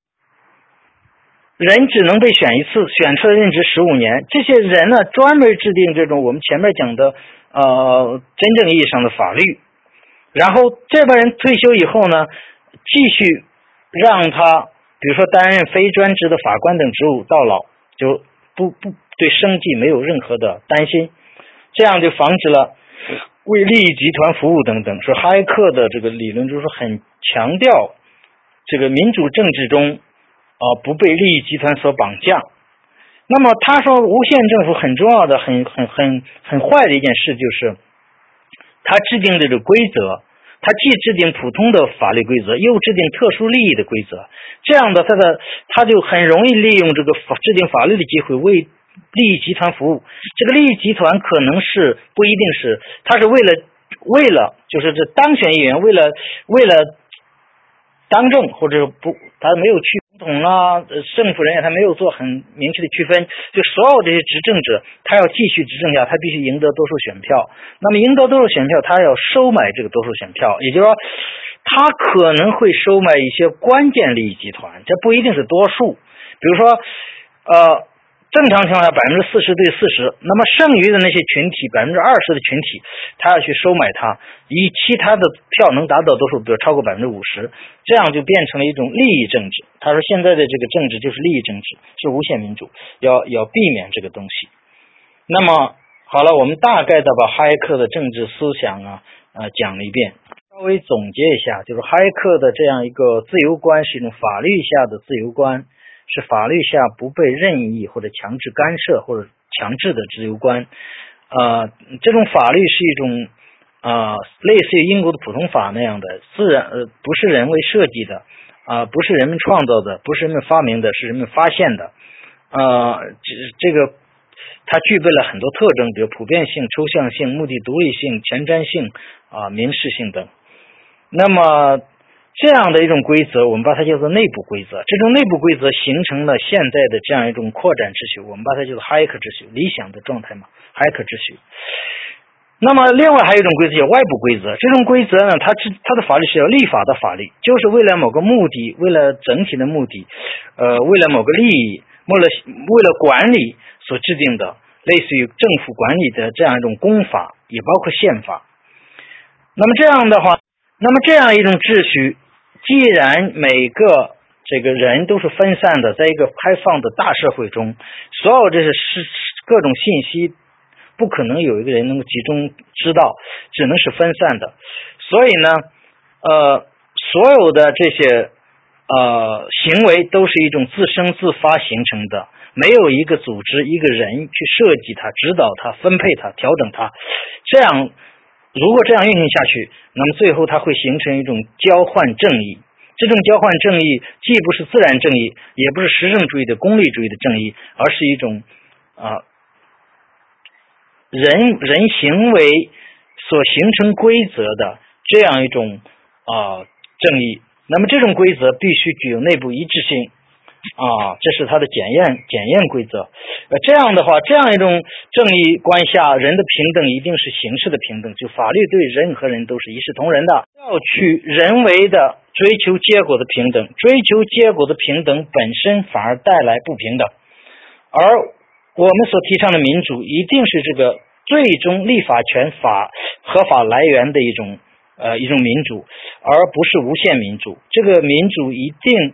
人只能被选一次，选出来任职十五年。这些人呢，专门制定这种我们前面讲的呃真正意义上的法律。然后这帮人退休以后呢，继续让他比如说担任非专职的法官等职务到老，就不不对生计没有任何的担心，这样就防止了为利益集团服务等等。说哈耶克的这个理论就是很强调这个民主政治中啊、呃、不被利益集团所绑架。那么他说无限政府很重要的很很很很坏的一件事就是他制定这个规则，他既制定普通的法律规则，又制定特殊利益的规则，这样的他的他就很容易利用这个法制定法律的机会为利益集团服务。这个利益集团可能是不一定是，他是为了为了就是这当选议员为了为了当政，或者不他没有去总统啊政府人员，他没有做很明确的区分，就所有这些执政者他要继续执政下，他必须赢得多数选票。那么赢得多数选票，他要收买这个多数选票，也就是说他可能会收买一些关键利益集团，这不一定是多数。比如说呃正常情况下百分之四十对四十，那么剩余的那些群体百分之二十的群体，他要去收买他，以其他的票能达到多数，比如超过百分之五十，这样就变成了一种利益政治。他说现在的这个政治就是利益政治，是无限民主，要要避免这个东西。那么好了，我们大概的把哈耶克的政治思想啊呃讲了一遍，稍微总结一下，就是哈耶克的这样一个自由观是一种法律下的自由观，是法律下不被任意或者强制干涉或者强制的自由观。呃，这种法律是一种呃类似于英国的普通法那样的自然呃不是人为设计的啊、呃，不是人们创造的，不是人们发明的，是人们发现的。呃，这这个它具备了很多特征，比如普遍性、抽象性、目的独立性、前瞻性啊、呃、民事性等。那么这样的一种规则，我们把它叫做内部规则。这种内部规则形成了现在的这样一种扩展秩序，我们把它叫做哈耶克秩序，理想的状态嘛，哈耶克秩序。那么另外还有一种规则叫外部规则，这种规则呢，它它的法律是要立法的法律，就是为了某个目的，为了整体的目的，呃，为了某个利益，为了为了管理所制定的，类似于政府管理的这样一种公法，也包括宪法。那么这样的话，那么这样一种秩序，既然每个这个人都是分散的，在一个开放的大社会中，所有这些是各种信息不可能有一个人能够集中知道，只能是分散的。所以呢呃所有的这些呃行为都是一种自生自发形成的，没有一个组织一个人去设计它、指导它、分配它、调整它。这样如果这样运行下去，那么最后它会形成一种交换正义。这种交换正义既不是自然正义，也不是实证主义的功利主义的正义，而是一种啊、呃、人人行为所形成规则的这样一种啊、呃、正义。那么这种规则必须具有内部一致性啊，这是它的检验检验规则。呃，这样的话，这样一种正义观下，人的平等一定是形式的平等，就法律对任何人都是一视同仁的。要去人为的追求结果的平等，追求结果的平等本身反而带来不平等。而我们所提倡的民主，一定是这个最终立法权法合法来源的一种呃一种民主，而不是无限民主。这个民主一定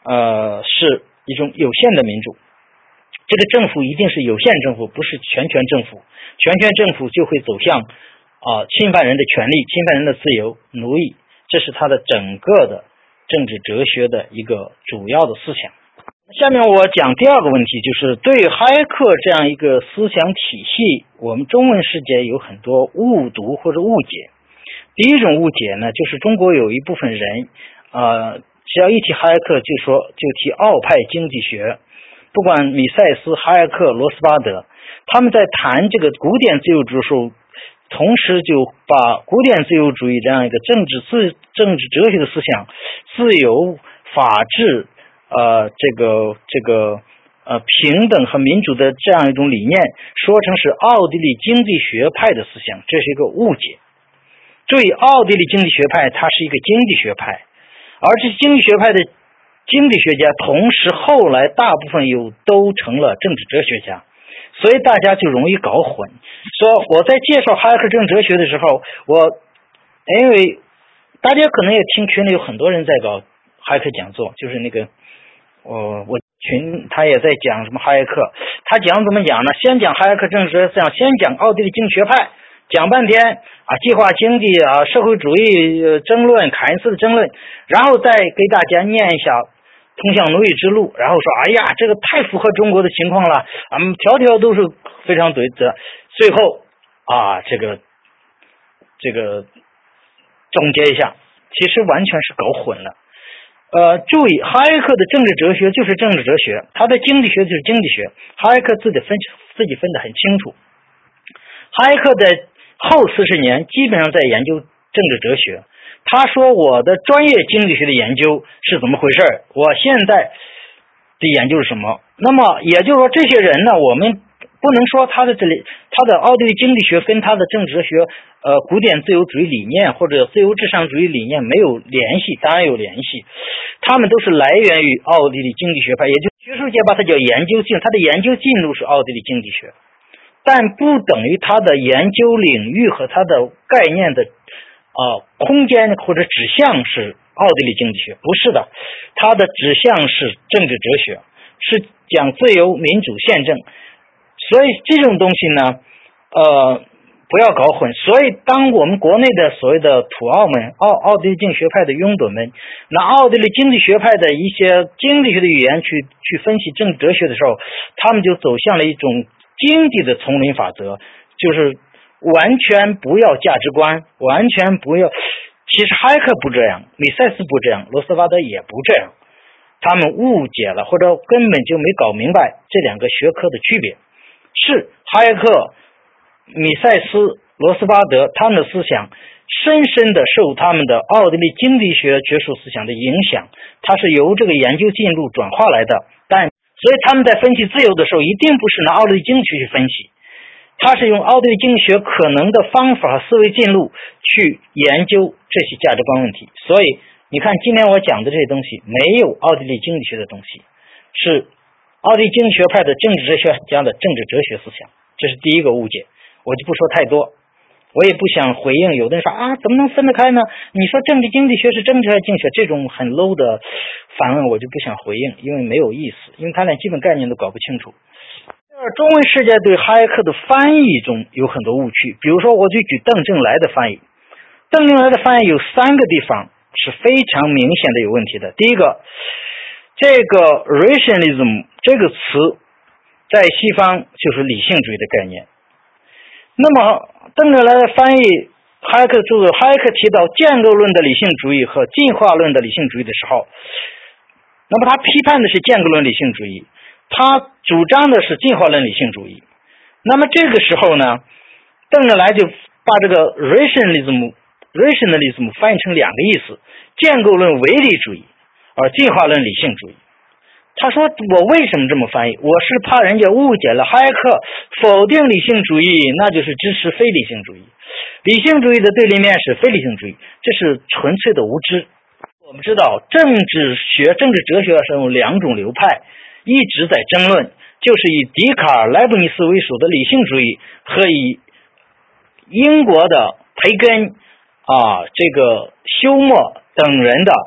呃是一种有限的民主。这个政府一定是有限政府，不是全权政府。全权政府就会走向啊、呃、侵犯人的权利、侵犯人的自由、奴役，这是他的整个的政治哲学的一个主要的思想。下面我讲第二个问题，就是对哈耶克这样一个思想体系，我们中文世界有很多误读或者误解。第一种误解呢，就是中国有一部分人，呃，只要一提哈耶克就说就提奥派经济学，不管米塞斯、哈耶克、罗斯巴德，他们在谈这个古典自由主义时候，同时就把古典自由主义这样一个政治自政治哲学的思想，自由、法治。呃，这个这个呃平等和民主的这样一种理念，说成是奥地利经济学派的思想，这是一个误解。注意，奥地利经济学派它是一个经济学派，而这经济学派的经济学家，同时后来大部分又都成了政治哲学家，所以大家就容易搞混。说我在介绍哈耶克政治哲学的时候，我因为大家可能也听群里有很多人在搞哈耶克讲座，就是那个。我我群他也在讲什么哈耶克，他讲怎么讲呢？先讲哈耶克政治哲学思想，先讲奥地利经济学派，讲半天啊，计划经济啊，社会主义、呃、争论，凯恩斯的争论，然后再给大家念一下通向奴役之路，然后说，哎呀，这个太符合中国的情况了，啊，条条都是非常对的。最后啊，这个这个总结一下，其实完全是搞混了。呃，注意，哈耶克的政治哲学就是政治哲学，他的经济学就是经济学，哈耶克自己分自己分得很清楚。哈耶克在后四十年基本上在研究政治哲学，他说我的专业经济学的研究是怎么回事，我现在的研究是什么。那么也就是说，这些人呢，我们不能说他的这里他的奥地利经济学跟他的政治哲学呃古典自由主义理念或者自由至上主义理念没有联系，当然有联系，他们都是来源于奥地利经济学派，也就学术界把它叫研究性，他的研究进路是奥地利经济学，但不等于他的研究领域和他的概念的呃空间或者指向是奥地利经济学，不是的，他的指向是政治哲学，是讲自由民主宪政。所以这种东西呢呃不要搞混。所以当我们国内的所谓的土奥们奥奥地利经济学派的拥趸们拿奥地利经济学派的一些经济学的语言去去分析政治哲学的时候，他们就走向了一种经济的丛林法则，就是完全不要价值观，完全不要。其实哈耶克不这样，米塞斯不这样，罗斯巴德也不这样，他们误解了或者根本就没搞明白这两个学科的区别。是哈耶克、米塞斯、罗斯巴德他们的思想深深的受他们的奥地利经济学学术思想的影响，它是由这个研究进路转化来的。但所以他们在分析自由的时候，一定不是拿奥地利经济学去分析，他是用奥地利经济学可能的方法和思维进路去研究这些价值观问题。所以你看今天我讲的这些东西没有奥地利经济学的东西，是奥地利经济学派的政治哲学家的政治哲学思想，这是第一个误解。我就不说太多，我也不想回应有的人说啊，怎么能分得开呢？你说政治经济学是政治还是经济学，这种很 low 的反问我就不想回应，因为没有意思，因为他连基本概念都搞不清楚。中文世界对哈耶克的翻译中有很多误区，比如说我就举邓正来的翻译，邓正来的翻译有三个地方是非常明显的有问题的。第一个，这个 rationalism 这个词在西方就是理性主义的概念。那么邓正来的翻译哈耶克著作，哈耶克提到建构论的理性主义和进化论的理性主义的时候，那么他批判的是建构论理性主义，他主张的是进化论理性主义。那么这个时候呢，邓正来就把这个 rationalism rationalism 翻译成两个意思，建构论唯理主义而进化论理性主义。他说我为什么这么翻译，我是怕人家误解了哈耶克否定理性主义，那就是支持非理性主义，理性主义的对立面是非理性主义，这是纯粹的无知。我们知道政治学政治哲学上有两种流派一直在争论，就是以笛卡尔、莱布尼茨为首的理性主义和以英国的培根啊这个休谟等人的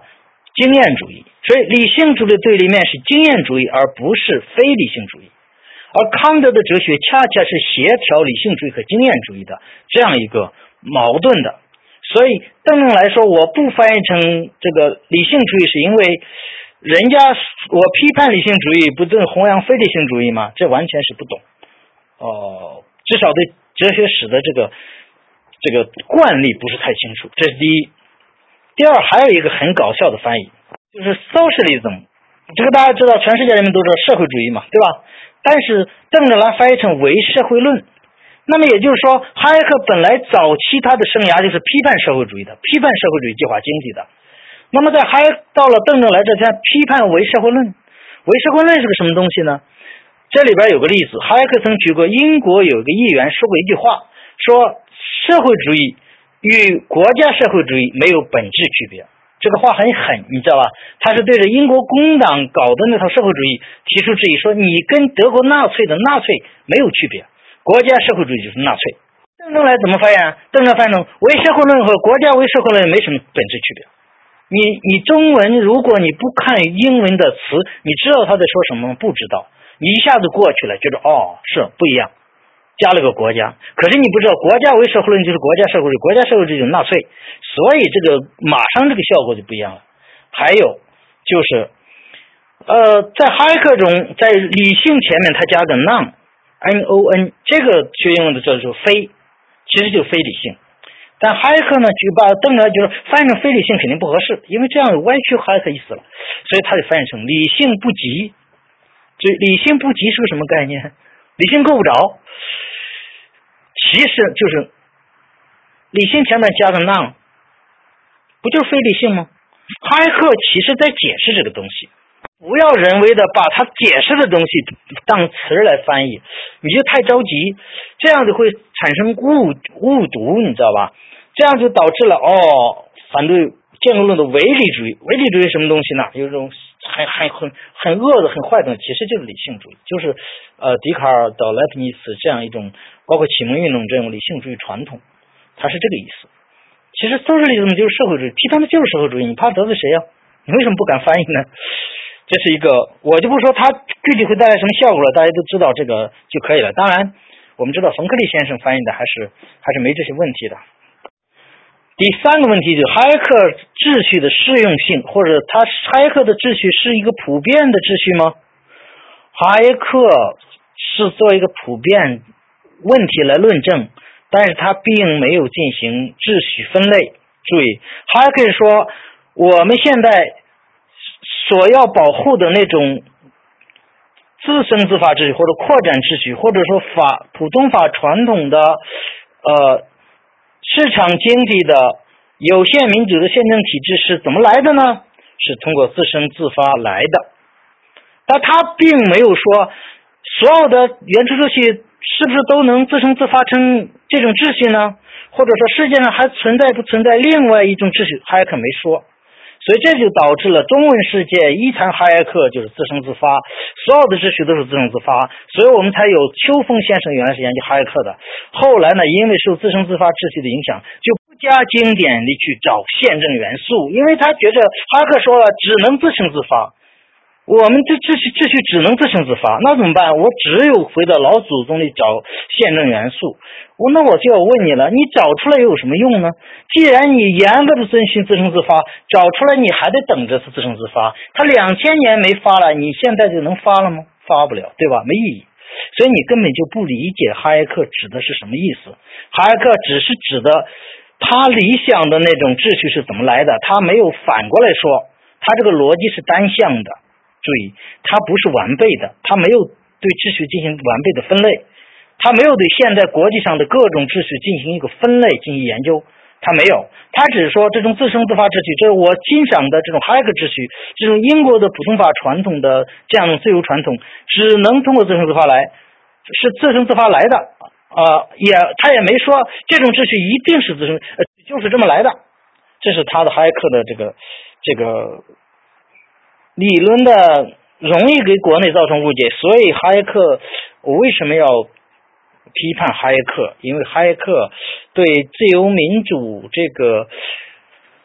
经验主义。所以理性主义的对立面是经验主义，而不是非理性主义。而康德的哲学恰恰是协调理性主义和经验主义的这样一个矛盾的。所以邓正来说，我不翻译成这个理性主义，是因为人家我批判理性主义，不正弘扬非理性主义吗？这完全是不懂。哦，至少对哲学史的这个这个惯例不是太清楚，这是第一。第二，还有一个很搞笑的翻译，就是 socialism， 这个大家知道，全世界人民都知道社会主义嘛，对吧？但是邓正来翻译成唯社会论，那么也就是说，哈耶克本来早期他的生涯就是批判社会主义的，批判社会主义计划经济的。那么在哈耶到了邓正来这天，批判唯社会论。唯社会论是个什么东西呢？这里边有个例子，哈耶克曾举过英国有一个议员说过一句话，说社会主义与国家社会主义没有本质区别。这个话很狠，你知道吧？他是对着英国工党搞的那套社会主义提出质疑，说你跟德国纳粹的纳粹没有区别，国家社会主义就是纳粹。邓正来怎么翻译啊？邓正来翻译成唯社会论和国家唯社会论没什么本质区别。你你中文如果你不看英文的词，你知道他在说什么吗？不知道，你一下子过去了，觉得哦是不一样，加了个国家，可是你不知道国家唯社会论就是国家社会主义，国家社会主义就是纳粹，所以这个马上这个效果就不一样了。还有就是呃，在哈耶克中，在理性前面他加个 non n o n， 这个学英文的叫做非，其实就非理性。但哈耶克呢，就把邓正来就是翻译成非理性肯定不合适，因为这样歪曲哈耶克意思了，所以他就翻译成理性不及。这理性不及是个什么概念？理性够不着，其实就是理性前面加个 non， 不就是非理性吗？哈耶克其实在解释这个东西，不要人为的把他解释的东西当词来翻译，你就太着急，这样就会产生误误读，你知道吧？这样就导致了哦，反对建构论的唯理主义。唯理主义什么东西呢？有一种很很很很恶的、很坏的，其实就是理性主义，就是呃笛卡尔到莱布尼茨这样一种，包括启蒙运动这种理性主义传统，它是这个意思。其实socialism就是社会主义，批判的就是社会主义，你怕得罪谁呀、啊？你为什么不敢翻译呢？这是一个，我就不说它具体会带来什么效果了，大家都知道这个就可以了。当然，我们知道冯克利先生翻译的还是还是没这些问题的。第三个问题就是哈耶克秩序的适用性，或者他哈耶克的秩序是一个普遍的秩序吗？哈耶克是做一个普遍问题来论证，但是他并没有进行秩序分类。注意，哈耶克说我们现在所要保护的那种自生自发秩序，或者扩展秩序，或者说法普通法传统的呃市场经济的有限民主的宪政体制是怎么来的呢？是通过自生自发来的。但他并没有说所有的原初秩序是不是都能自生自发成这种秩序呢？或者说世界上还存在不存在另外一种秩序？哈耶克没说。所以这就导致了中文世界一谈哈耶克就是自生自发，所有的秩序都是自生自发，所以我们才有秋风先生原来是研究哈耶克的，后来呢因为受自生自发秩序的影响，就不加经典地去找宪政元素，因为他觉得哈耶克说了只能自生自发，我们这秩序秩序只能自生自发，那怎么办？我只有回到老祖宗里找宪政元素。我那我就要问你了，你找出来有什么用呢？既然你严格的遵循自生自发，找出来你还得等着自生自发，他两千年没发了，你现在就能发了吗？发不了，对吧？没意义。所以你根本就不理解哈耶克指的是什么意思。哈耶克只是指的他理想的那种秩序是怎么来的，他没有反过来说，他这个逻辑是单向的。注意，它不是完备的，它没有对秩序进行完备的分类，它没有对现在国际上的各种秩序进行一个分类进行研究，它没有，它只是说这种自生自发秩序，这是我欣赏的这种哈耶克秩序，这种英国的普通法传统的这样的自由传统，只能通过自生自发来，是自生自发来的，呃，也他也没说这种秩序一定是自生，呃，就是这么来的，这是他的哈耶克的这个这个。理论的容易给国内造成误解，所以哈耶克我为什么要批判哈耶克？因为哈耶克对自由民主这个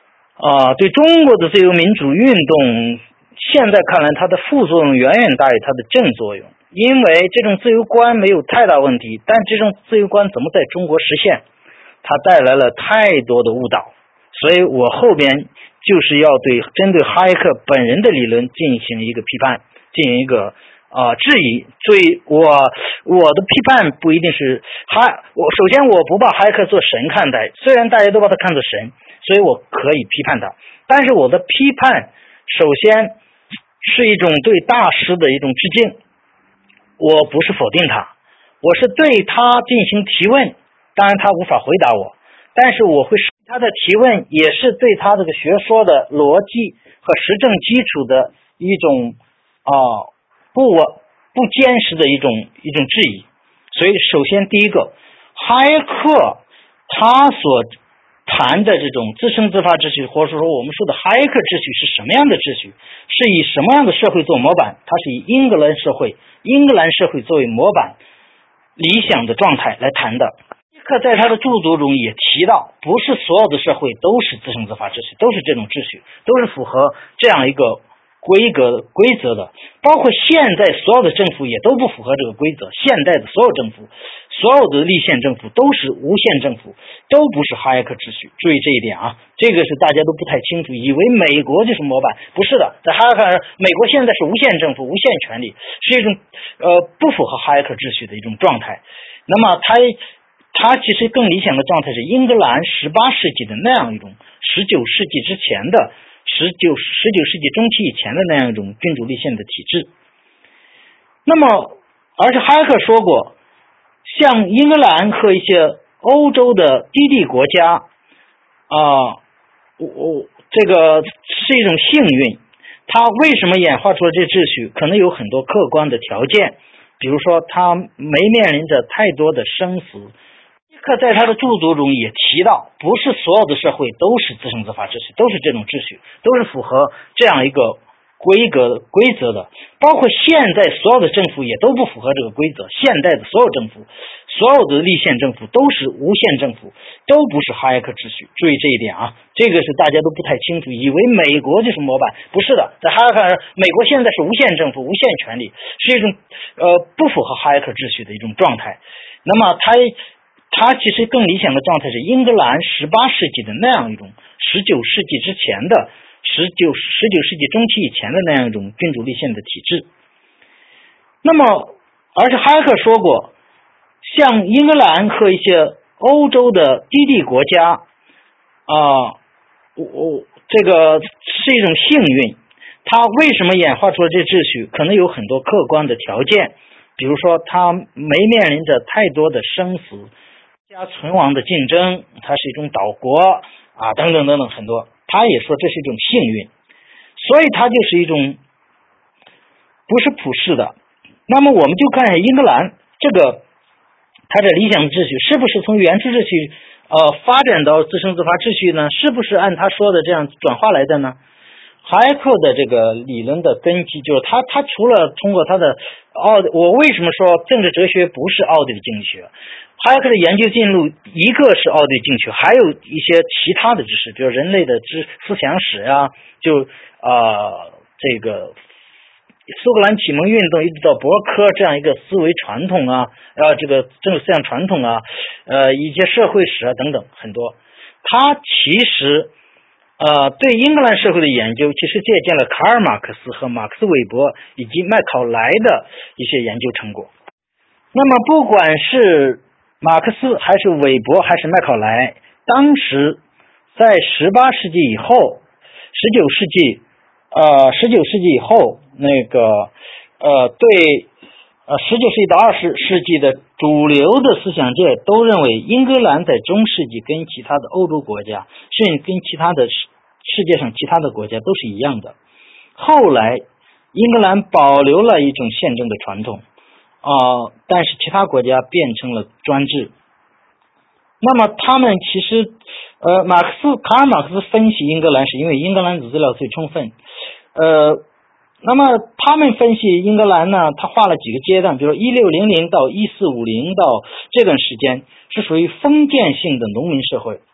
啊、呃，对中国的自由民主运动，现在看来它的副作用远远大于它的正作用。因为这种自由观没有太大问题，但这种自由观怎么在中国实现，它带来了太多的误导。所以我后边就是要对针对哈耶克本人的理论进行一个批判，进行一个啊、呃、质疑。所以我我的批判不一定是哈，我首先我不把哈耶克做神看待，虽然大家都把他看作神，所以我可以批判他。但是我的批判首先是一种对大师的一种致敬，我不是否定他，我是对他进行提问，当然他无法回答我，但是我会他的提问也是对他这个学说的逻辑和实证基础的一种啊、呃、不不坚实的一种一种质疑。所以首先第一个，哈耶克他所谈的这种自生自发秩序，或者说我们说的哈耶克秩序是什么样的秩序，是以什么样的社会做模板，它是以英格兰社会英格兰社会作为模板理想的状态来谈的。克在他的著作中也提到，不是所有的社会都是自生自发秩序，都是这种秩序，都是符合这样一个规格规则的，包括现在所有的政府也都不符合这个规则。现代的所有政府，所有的立宪政府都是无限政府，都不是哈耶克秩序。注意这一点啊，这个是大家都不太清楚，以为美国就是模板，不是的。在哈耶克，美国现在是无限政府、无限权力，是一种呃不符合哈耶克秩序的一种状态。那么它它其实更理想的状态是英格兰十八世纪的那样一种十九世纪之前的十九十九世纪中期以前的那样一种君主立宪的体制。那么而且哈耶克说过，像英格兰和一些欧洲的低地国家啊，我、呃、这个是一种幸运。它为什么演化出了这秩序，可能有很多客观的条件，比如说它没面临着太多的生死。克在他的著作中也提到，不是所有的社会都是自生自发秩序，都是这种秩序，都是符合这样一个规格规则的，包括现在所有的政府也都不符合这个规则。现代的所有政府，所有的立宪政府都是无限政府，都不是哈耶克秩序。注意这一点啊，这个是大家都不太清楚，以为美国就是模板，不是的。在哈耶克，美国现在是无限政府、无限权力，是一种呃不符合哈耶克秩序的一种状态。那么它它其实更理想的状态是英格兰十八世纪的那样一种十九世纪之前的十九十九世纪中期以前的那样一种君主立宪的体制。那么而且哈耶克说过，像英格兰和一些欧洲的低地国家啊，我、呃、这个是一种幸运。它为什么演化出了这秩序，可能有很多客观的条件，比如说它没面临着太多的生死家存亡的竞争，它是一种岛国啊，等等等等很多。他也说这是一种幸运，所以它就是一种不是普世的。那么我们就看英格兰这个它的理想秩序是不是从原初秩序呃发展到自生自发秩序呢？是不是按他说的这样转化来的呢？哈耶克的这个理论的根基就是他他除了通过他的奥，我为什么说政治哲学不是奥地利经济学？哈耶克的研究进路一个是奥地利经济学，还有一些其他的知识，比如人类的知思想史啊，就啊、呃、这个苏格兰启蒙运动一直到柏科这样一个思维传统啊，呃这个政治思想传统啊，呃一些社会史啊等等很多。他其实呃，对英格兰社会的研究，其实借鉴了卡尔马克思和马克思韦伯以及麦考莱的一些研究成果。那么，不管是马克思还是韦伯还是麦考莱，当时在十八世纪以后，十九世纪，呃，十九世纪以后，那个呃，对呃，十九世纪到二十世纪的主流的思想界都认为，英格兰在中世纪跟其他的欧洲国家，甚至跟其他的世界上其他的国家都是一样的。后来，英格兰保留了一种宪政的传统，啊、呃，但是其他国家变成了专制。那么他们其实，呃，马克思卡尔马克思分析英格兰是因为英格兰的资料最充分，呃。那么他们分析英格兰呢，他画了几个阶段，比如一六零零到一四五零到这段时间是属于封建性的农民社会，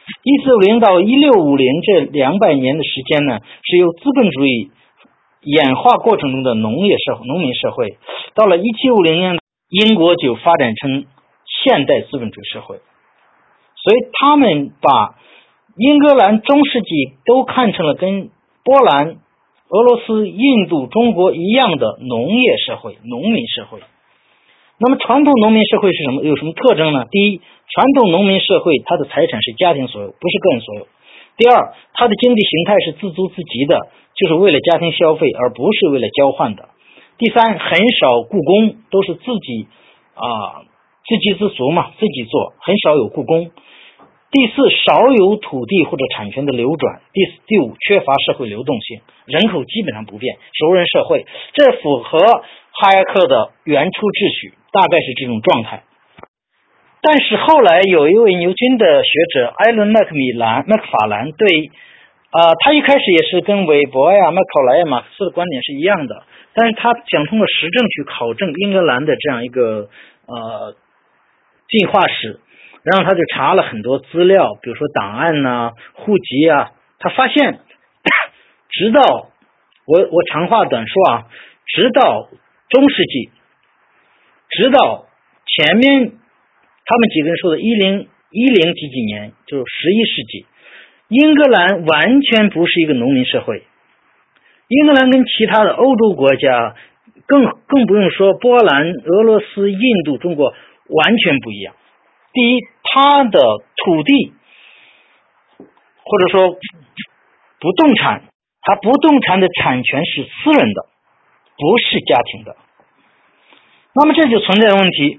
一四五零到一六五零这两百年的时间呢，是由资本主义演化过程中的农业社会、农民社会。到了一七五零年，英国就发展成现代资本主义社会。所以他们把英格兰中世纪都看成了跟波兰、俄罗斯、印度、中国一样的农业社会、农民社会。那么传统农民社会是什么？有什么特征呢？第一，传统农民社会它的财产是家庭所有，不是个人所有。第二，它的经济形态是自足自给的，就是为了家庭消费，而不是为了交换的。第三，很少雇工，都是自己啊、呃、自给自足嘛，自己做，很少有雇工。第四，少有土地或者产权的流转。第四、第五，缺乏社会流动性，人口基本上不变，熟人社会，这符合哈耶克的原初秩序，大概是这种状态。但是后来有一位牛津的学者艾伦麦克米兰麦克法兰对啊、呃，他一开始也是跟韦伯呀、麦考莱呀、马克思的观点是一样的，但是他想通过实证去考证英格兰的这样一个呃进化史，然后他就查了很多资料，比如说档案呐、啊、户籍啊，他发现直到我我长话短说啊，直到中世纪，直到前面他们几个人说的一零一零几几年，就是十一世纪，英格兰完全不是一个农民社会。英格兰跟其他的欧洲国家，更更不用说波兰、俄罗斯、印度、中国，完全不一样。第一，它的土地或者说不动产，它不动产的产权是私人的，不是家庭的。那么这就存在问题，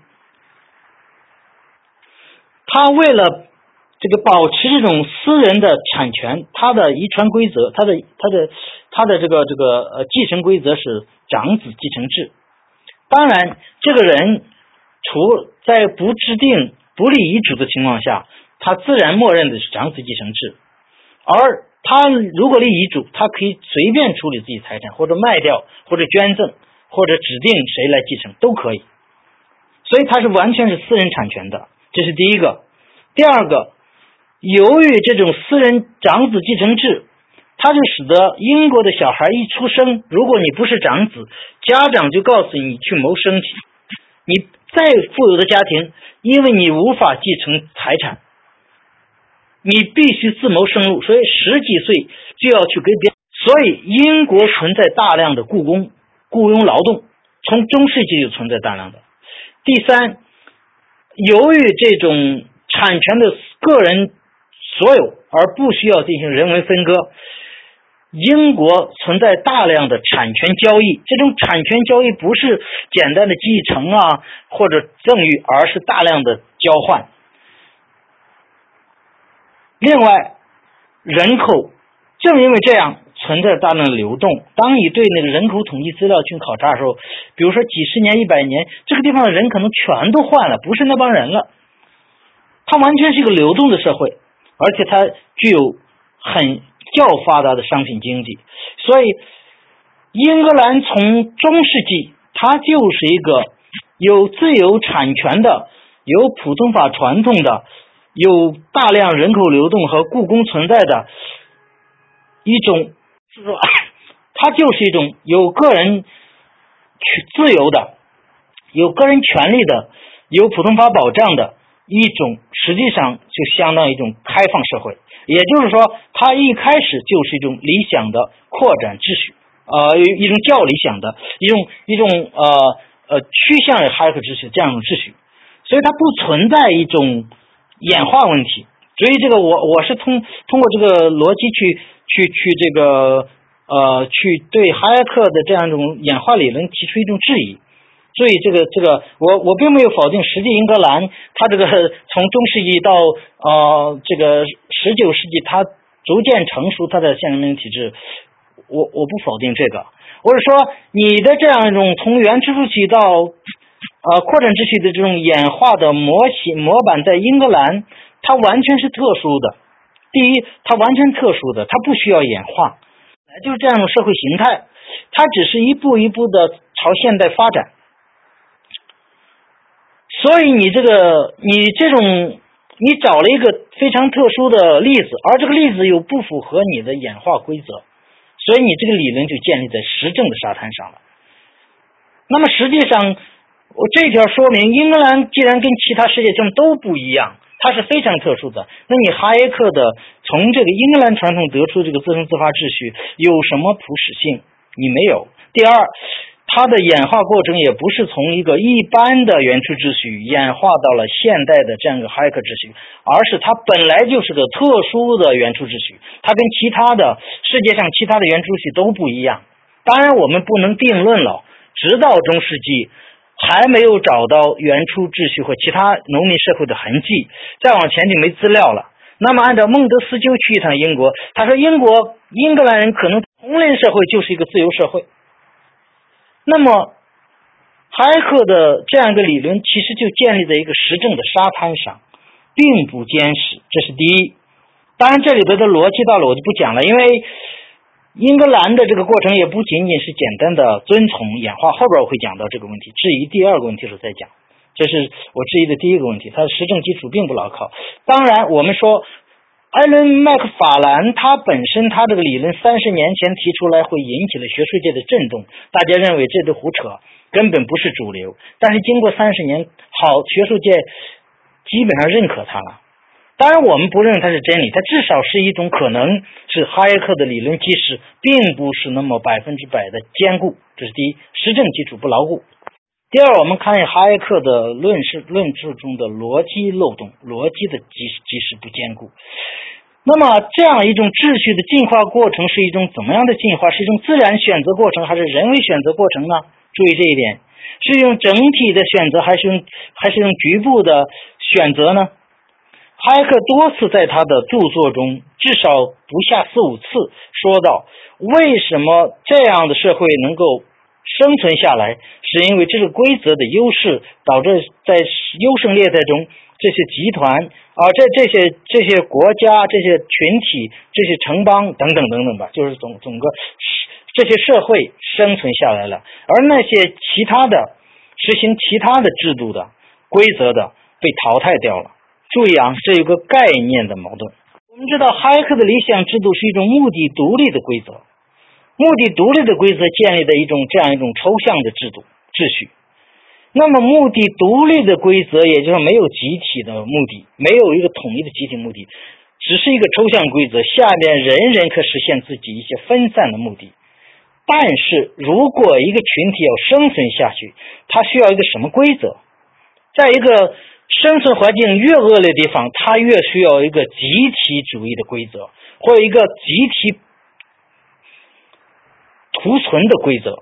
他为了这个保持这种私人的产权，他的遗传规则，他的他的他的这个这个呃继承规则是长子继承制。当然，这个人除在不制定不立遗嘱的情况下，他自然默认的是长子继承制。而他如果立遗嘱，他可以随便处理自己财产，或者卖掉，或者捐赠，或者指定谁来继承都可以。所以他是完全是私人产权的，这是第一个。第二个，由于这种私人长子继承制，它就使得英国的小孩一出生，如果你不是长子，家长就告诉你去谋生去。你再富有的家庭，因为你无法继承财产，你必须自谋生路，所以十几岁就要去给别人。所以英国存在大量的雇工、雇佣劳动，从中世纪就存在大量的。第三，由于这种产权的个人所有而不需要进行人为分割，英国存在大量的产权交易，这种产权交易不是简单的继承啊或者赠与，而是大量的交换。另外，人口正因为这样存在大量的流动。当你对那个人口统计资料去考察的时候，比如说几十年、一百年，这个地方的人可能全都换了，不是那帮人了。它完全是一个流动的社会，而且它具有很较发达的商品经济。所以英格兰从中世纪，它就是一个有自由产权的、有普通法传统的、有大量人口流动和雇工存在的一种，是说它就是一种有个人自由的、有个人权利的、有普通法保障的一种，实际上就相当于一种开放社会。也就是说，它一开始就是一种理想的扩展秩序，呃，一种较理想的一种一种呃呃趋向于哈耶克秩序这样一种秩序，所以它不存在一种演化问题。所以这个我我是通通过这个逻辑去去去这个呃去对哈耶克的这样一种演化理论提出一种质疑。所以这个这个我我并没有否定实际英格兰它这个从中世纪到呃这个十九世纪它逐渐成熟它的宪政命令体制，我我不否定这个，我是说你的这样一种从原初秩序到呃扩展秩序的这种演化的模型模板，在英格兰它完全是特殊的。第一，它完全特殊的，它不需要演化，就是这样的社会形态，它只是一步一步的朝现代发展。所以你这个你这种你找了一个非常特殊的例子，而这个例子又不符合你的演化规则，所以你这个理论就建立在实证的沙滩上了。那么实际上我这条说明英格兰既然跟其他世界证都不一样，它是非常特殊的，那你哈耶克的从这个英格兰传统得出这个自生自发秩序有什么普适性？你没有。第二，它的演化过程也不是从一个一般的原初秩序演化到了现代的这样一个哈耶克秩序，而是它本来就是个特殊的原初秩序，它跟其他的世界上其他的原初秩序都不一样。当然我们不能定论了，直到中世纪还没有找到原初秩序和其他农民社会的痕迹，再往前就没资料了。那么按照孟德斯鸠去一趟英国，他说英国英格兰人可能同龄社会就是一个自由社会。那么哈耶克的这样一个理论其实就建立在一个实证的沙滩上，并不坚实，这是第一。当然这里边的逻辑到了我就不讲了，因为英格兰的这个过程也不仅仅是简单的遵从演化，后边我会讲到这个问题，质疑第二个问题时候再讲，这是我质疑的第一个问题，它的实证基础并不牢靠。当然我们说艾伦麦克法兰他本身他这个理论三十年前提出来会引起了学术界的震动，大家认为这都胡扯，根本不是主流，但是经过三十年，好，学术界基本上认可它了。当然我们不认为它是真理，它至少是一种可能，是哈耶克的理论基石并不是那么百分之百的坚固，这是第一，实证基础不牢固。第二，我们看哈耶克的论述论述中的逻辑漏洞，逻辑的基基石不坚固。那么这样一种秩序的进化过程是一种怎么样的进化？是一种自然选择过程还是人为选择过程呢？注意这一点，是用整体的选择还是用还是用局部的选择呢？哈耶克多次在他的著作中至少不下四五次说到，为什么这样的社会能够生存下来，是因为这个规则的优势导致在优胜劣汰中这些集团啊，这这些这些国家、这些群体、这些城邦等等等等吧，就是总总个这些社会生存下来了，而那些其他的实行其他的制度的规则的被淘汰掉了。注意啊，这有个概念的矛盾。我们知道哈耶克的理想制度是一种目的独立的规则，目的独立的规则建立的一种这样一种抽象的制度秩序。那么目的独立的规则，也就是没有集体的目的，没有一个统一的集体目的，只是一个抽象规则，下面人人可实现自己一些分散的目的。但是如果一个群体要生存下去，它需要一个什么规则？在一个生存环境越恶劣的地方，它越需要一个集体主义的规则，或者一个集体图存的规则。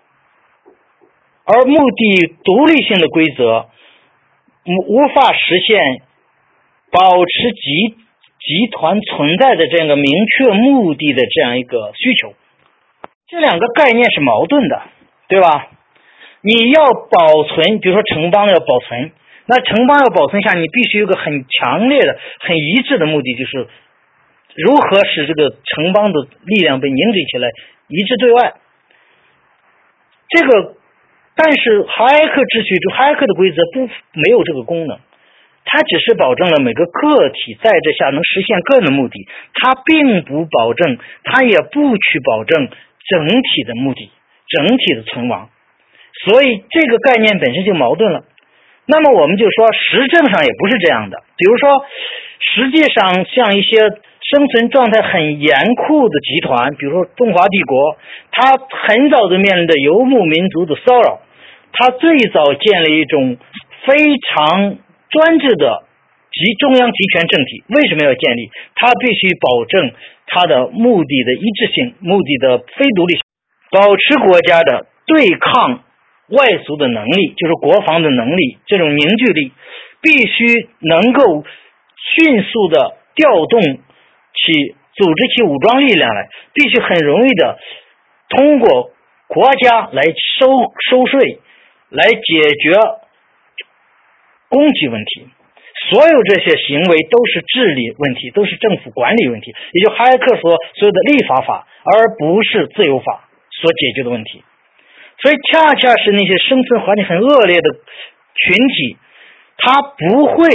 而目的独立性的规则无法实现保持集集团存在的这样一个明确目的的这样一个需求，这两个概念是矛盾的，对吧？你要保存，比如说城邦要保存，那城邦要保存下，你必须有个很强烈的很一致的目的，就是如何使这个城邦的力量被凝聚起来，一致对外。这个但是哈耶克秩序中，哈耶克的规则不没有这个功能，它只是保证了每个个体在这下能实现个人的目的，它并不保证，它也不去保证整体的目的，整体的存亡，所以这个概念本身就矛盾了。那么我们就说实证上也不是这样的，比如说实际上像一些生存状态很严酷的集团，比如说中华帝国，它很早就面临着游牧民族的骚扰，它最早建立一种非常专制的集中央集权政体。为什么要建立？它必须保证它的目的的一致性，目的的非独立性，保持国家的对抗外族的能力，就是国防的能力，这种凝聚力必须能够迅速的调动其组织起武装力量来，必须很容易的通过国家来收收税，来解决供给问题。所有这些行为都是治理问题，都是政府管理问题，也就哈耶克说所有的立法法，而不是自由法所解决的问题。所以恰恰是那些生存环境很恶劣的群体，他不会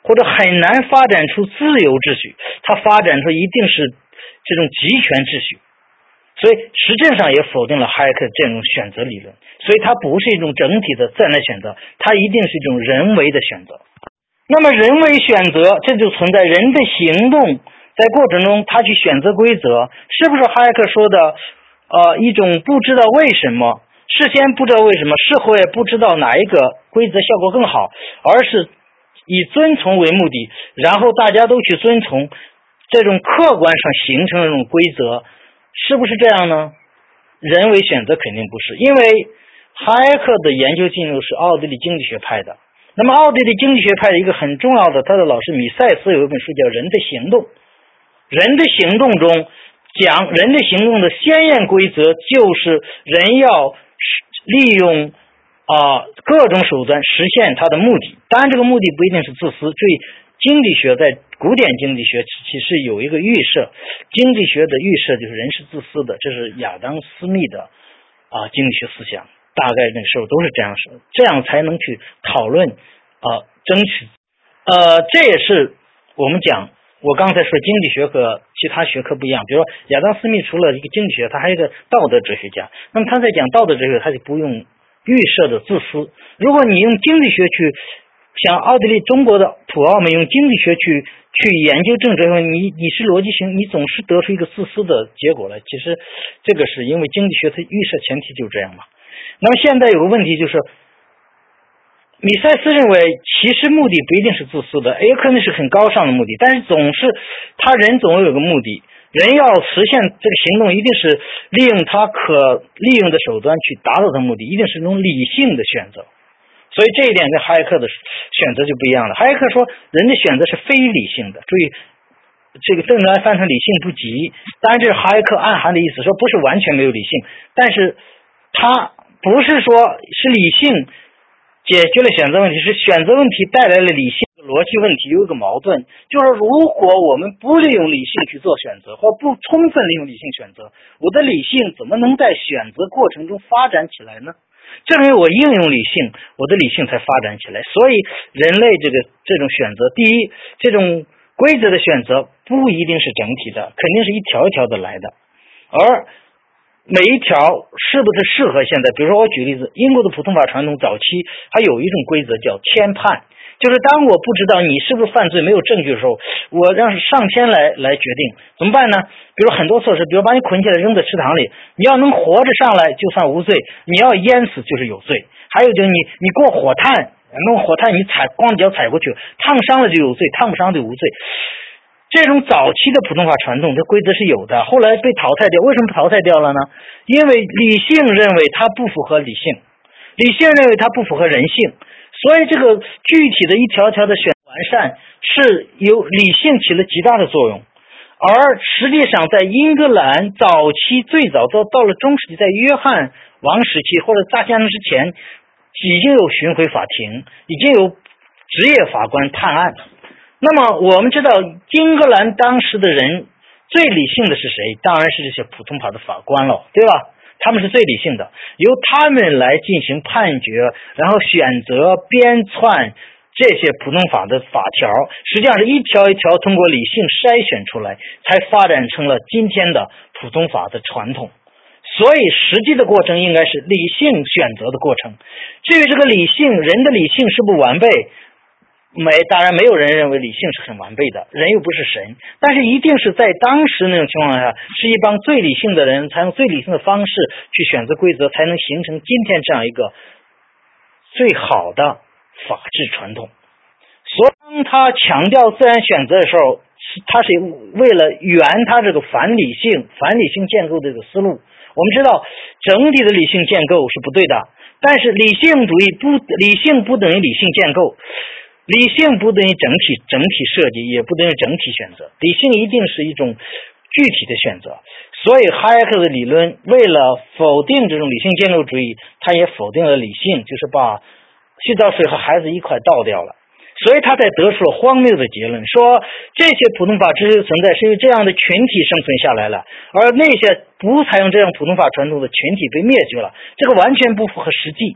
或者很难发展出自由秩序，它发展出一定是这种集权秩序。所以实质上也否定了哈耶克这种选择理论，所以它不是一种整体的自然的选择，它一定是一种人为的选择。那么人为选择，这就存在人的行动，在过程中他去选择规则，是不是哈耶克说的呃一种不知道为什么，事先不知道为什么，事后也不知道哪一个规则效果更好，而是以遵从为目的，然后大家都去遵从，这种客观上形成的这种规则，是不是这样呢？人为选择肯定不是，因为哈耶克的研究进入是奥地利经济学派的。那么奥地利经济学派的一个很重要的，他的老师米塞斯有一本书叫《人的行动》，人的行动中讲人的行动的先验规则就是人要利用啊、呃、各种手段实现他的目的，当然这个目的不一定是自私。注意，经济学在古典经济学其实有一个预设，经济学的预设就是人是自私的，这是亚当斯密的啊、呃、经济学思想，大概那个时候都是这样说，这样才能去讨论啊、呃、争取呃这也是我们讲，我刚才说经济学和其他学科不一样，比如说亚当斯密除了一个经济学，他还有一个道德哲学家，那么他在讲道德哲学，他就不用预设的自私。如果你用经济学去像奥地利中国的普奥们用经济学去去研究政治，你你是逻辑型，你总是得出一个自私的结果来。其实这个是因为经济学它预设前提就这样嘛。那么现在有个问题就是，米塞斯认为其实目的不一定是自私的，也可能是很高尚的目的，但是总是他人总有个目的，人要实现这个行动一定是利用他可利用的手段去达到的目的，一定是一种理性的选择。所以这一点跟哈耶克的选择就不一样了。哈耶克说人的选择是非理性的，注意这个邓格兰翻成理性不及，当然这是哈耶克暗含的意思，说不是完全没有理性，但是他不是说是理性解决了选择问题，是选择问题带来了理性逻辑问题，有一个矛盾，就是如果我们不利用理性去做选择，或不充分利用理性选择，我的理性怎么能在选择过程中发展起来呢？正因为我应用理性，我的理性才发展起来。所以人类这个这种选择，第一，这种规则的选择不一定是整体的，肯定是一条一条的来的，而每一条是不是适合现在，比如说我举例子，英国的普通法传统早期还有一种规则叫天判，就是当我不知道你是不是犯罪没有证据的时候，我让上天来来决定，怎么办呢？比如很多措施，比如把你捆起来扔在池塘里，你要能活着上来就算无罪，你要淹死就是有罪。还有就是你你过火炭，弄火炭你踩光脚踩过去，烫伤了就有罪，烫不伤就无罪。这种早期的普通法传统，这规则是有的，后来被淘汰掉。为什么淘汰掉了呢？因为理性认为它不符合理性，理性认为它不符合人性，所以这个具体的一条条的选完善是由理性起了极大的作用。而实际上在英格兰早期，最早到到了中世纪，在约翰王时期或者大宪章之前，已经有巡回法庭，已经有职业法官判案。那么我们知道英格兰当时的人最理性的是谁？当然是这些普通法的法官了，对吧？他们是最理性的，由他们来进行判决，然后选择编纂这些普通法的法条，实际上是一条一条通过理性筛选出来，才发展成了今天的普通法的传统。所以实际的过程应该是理性选择的过程。至于这个理性，人的理性是不完备，没，当然没有人认为理性是很完备的，人又不是神，但是一定是在当时那种情况下，是一帮最理性的人才用最理性的方式去选择规则，才能形成今天这样一个最好的法治传统。所以当他强调自然选择的时候，他是为了圆他这个反理性反理性建构的这个思路。我们知道整体的理性建构是不对的，但是理性主义不理性不等于理性建构，理性不等于整体整体设计，也不等于整体选择，理性一定是一种具体的选择。所以哈耶克的理论为了否定这种理性建构主义，他也否定了理性，就是把洗澡水和孩子一块倒掉了。所以他才得出了荒谬的结论，说这些普通法之所以存在是因为这样的群体生存下来了，而那些不采用这样普通法传统的群体被灭绝了，这个完全不符合实际。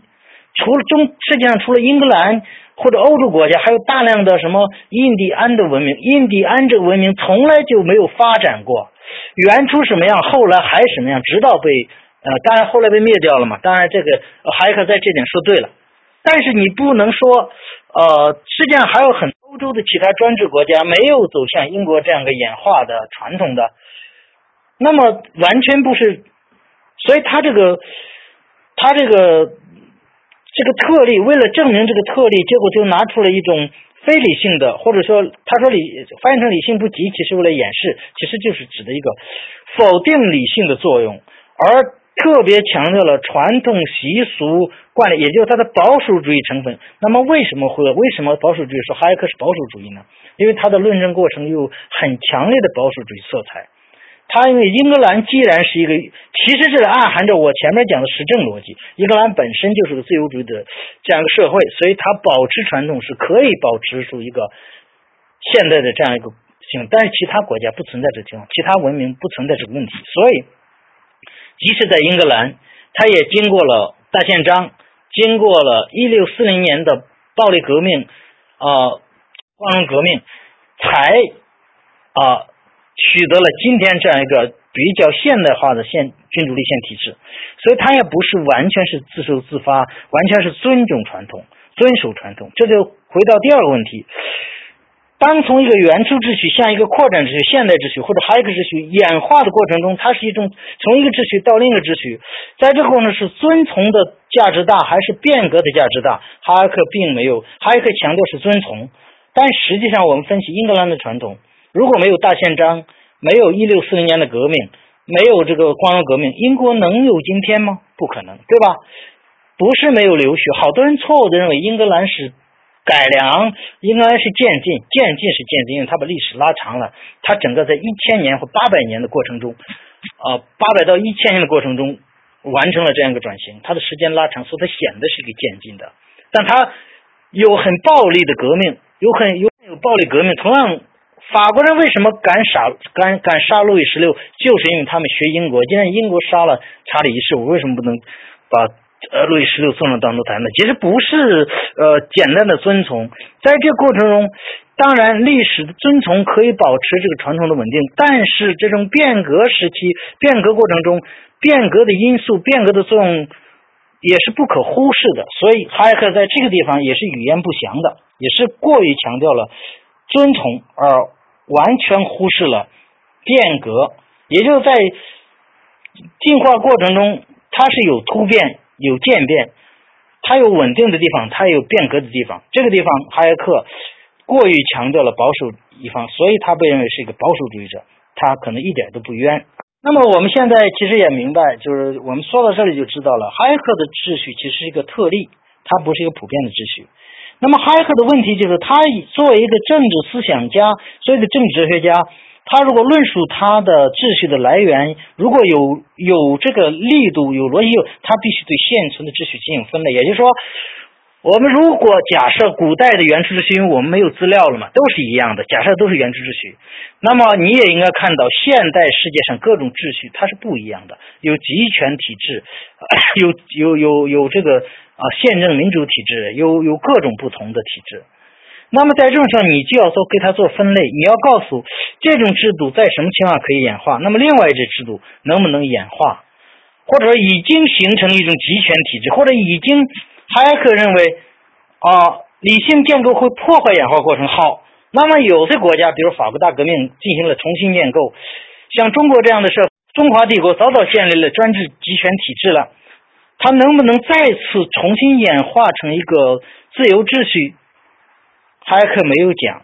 除了中世界上除了英格兰或者欧洲国家，还有大量的什么印第安的文明，印第安这个文明从来就没有发展过，原初什么样，后来还什么样，直到被呃，当然后来被灭掉了嘛。当然这个呃海克在这点说对了，但是你不能说呃，世界上还有很多欧洲的其他专制国家没有走向英国这样个演化的传统的，那么完全不是，所以他这个他这个这个特例，为了证明这个特例，结果就拿出了一种非理性的，或者说他说理翻译成理性不及，其实为了掩饰，其实就是指的一个否定理性的作用，而特别强调了传统习俗惯例，也就是它的保守主义成分。那么为什么会为什么保守主义说哈耶克是保守主义呢？因为他的论证过程有很强烈的保守主义色彩。他因为英格兰既然是一个，其实这个暗含着我前面讲的实证逻辑，英格兰本身就是个自由主义的这样一个社会，所以它保持传统是可以保持出一个现代的这样一个性，但是其他国家不存在这情况，其他文明不存在这个问题，所以即使在英格兰，它也经过了大宪章，经过了一六四零年的暴力革命，呃，光荣革命，才啊。呃取得了今天这样一个比较现代化的现君主立宪体制，所以它也不是完全是自受自发，完全是尊重传统、遵守传统。这就回到第二个问题，当从一个原初秩序向一个扩展秩序、现代秩序或者哈耶克秩序演化的过程中，它是一种从一个秩序到另一个秩序，在这个过程是遵从的价值大还是变革的价值大？哈耶克并没有，哈耶克强调是遵从，但实际上我们分析英格兰的传统，如果没有大宪章，没有一六四零年的革命，没有这个光荣革命，英国能有今天吗？不可能，对吧？不是没有流血，好多人错误的认为英格兰是改良，英格兰是渐进，渐进是渐进，因为它把历史拉长了，它整个在一千年或八百年的过程中，呃，八百到一千年的过程中完成了这样一个转型，它的时间拉长，所以它显得是一个渐进的，但它有很暴力的革命，有很有有暴力革命，同样。法国人为什么敢杀敢敢杀路易十六？就是因为他们学英国。既然英国杀了查理一世，我为什么不能把呃路易十六送上断头台呢？其实不是呃简单的遵从，在这个过程中，当然历史的遵从可以保持这个传统的稳定，但是这种变革时期、变革过程中，变革的因素、变革的作用也是不可忽视的。所以哈耶克在这个地方也是语言不详的，也是过于强调了遵从而完全忽视了变革，也就是在进化过程中，它是有突变、有渐变，它有稳定的地方，它也有变革的地方。这个地方，哈耶克过于强调了保守一方，所以他被认为是一个保守主义者，他可能一点都不冤。那么我们现在其实也明白，就是我们说到这里就知道了，哈耶克的秩序其实是一个特例，它不是一个普遍的秩序。那么哈耶克的问题就是，他作为一个政治思想家，作为一个政治哲学家，他如果论述他的秩序的来源，如果有有这个力度、有逻辑，他必须对现存的秩序进行分类。也就是说，我们如果假设古代的原初秩序，因为我们没有资料了嘛，都是一样的，假设都是原初秩序，那么你也应该看到，现代世界上各种秩序它是不一样的，有集权体制，有有有有这个。啊，宪政民主体制有有各种不同的体制，那么在这种情况，你就要做给它做分类，你要告诉这种制度在什么情况可以演化，那么另外一支制度能不能演化，或者说已经形成一种集权体制，或者已经哈耶克认为啊，理性建构会破坏演化过程。好，那么有些国家，比如法国大革命进行了重新建构，像中国这样的社，中华帝国早早建立了专制集权体制了。它能不能再次重新演化成一个自由秩序？哈耶克没有讲。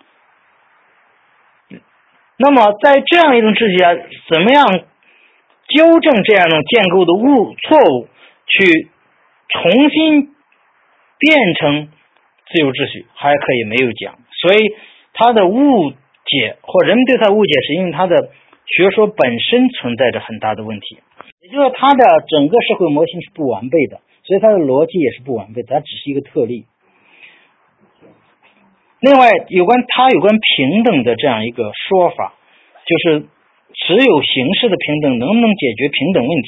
那么在这样一种秩序下，怎么样纠正这样一种建构的误错误，去重新变成自由秩序？哈耶克也没有讲。所以他的误解或人们对他的误解，是因为他的学说本身存在着很大的问题。也就是说，它的整个社会模型是不完备的，所以它的逻辑也是不完备的，它只是一个特例。另外，有关它有关平等的这样一个说法，就是只有形式的平等能不能解决平等问题？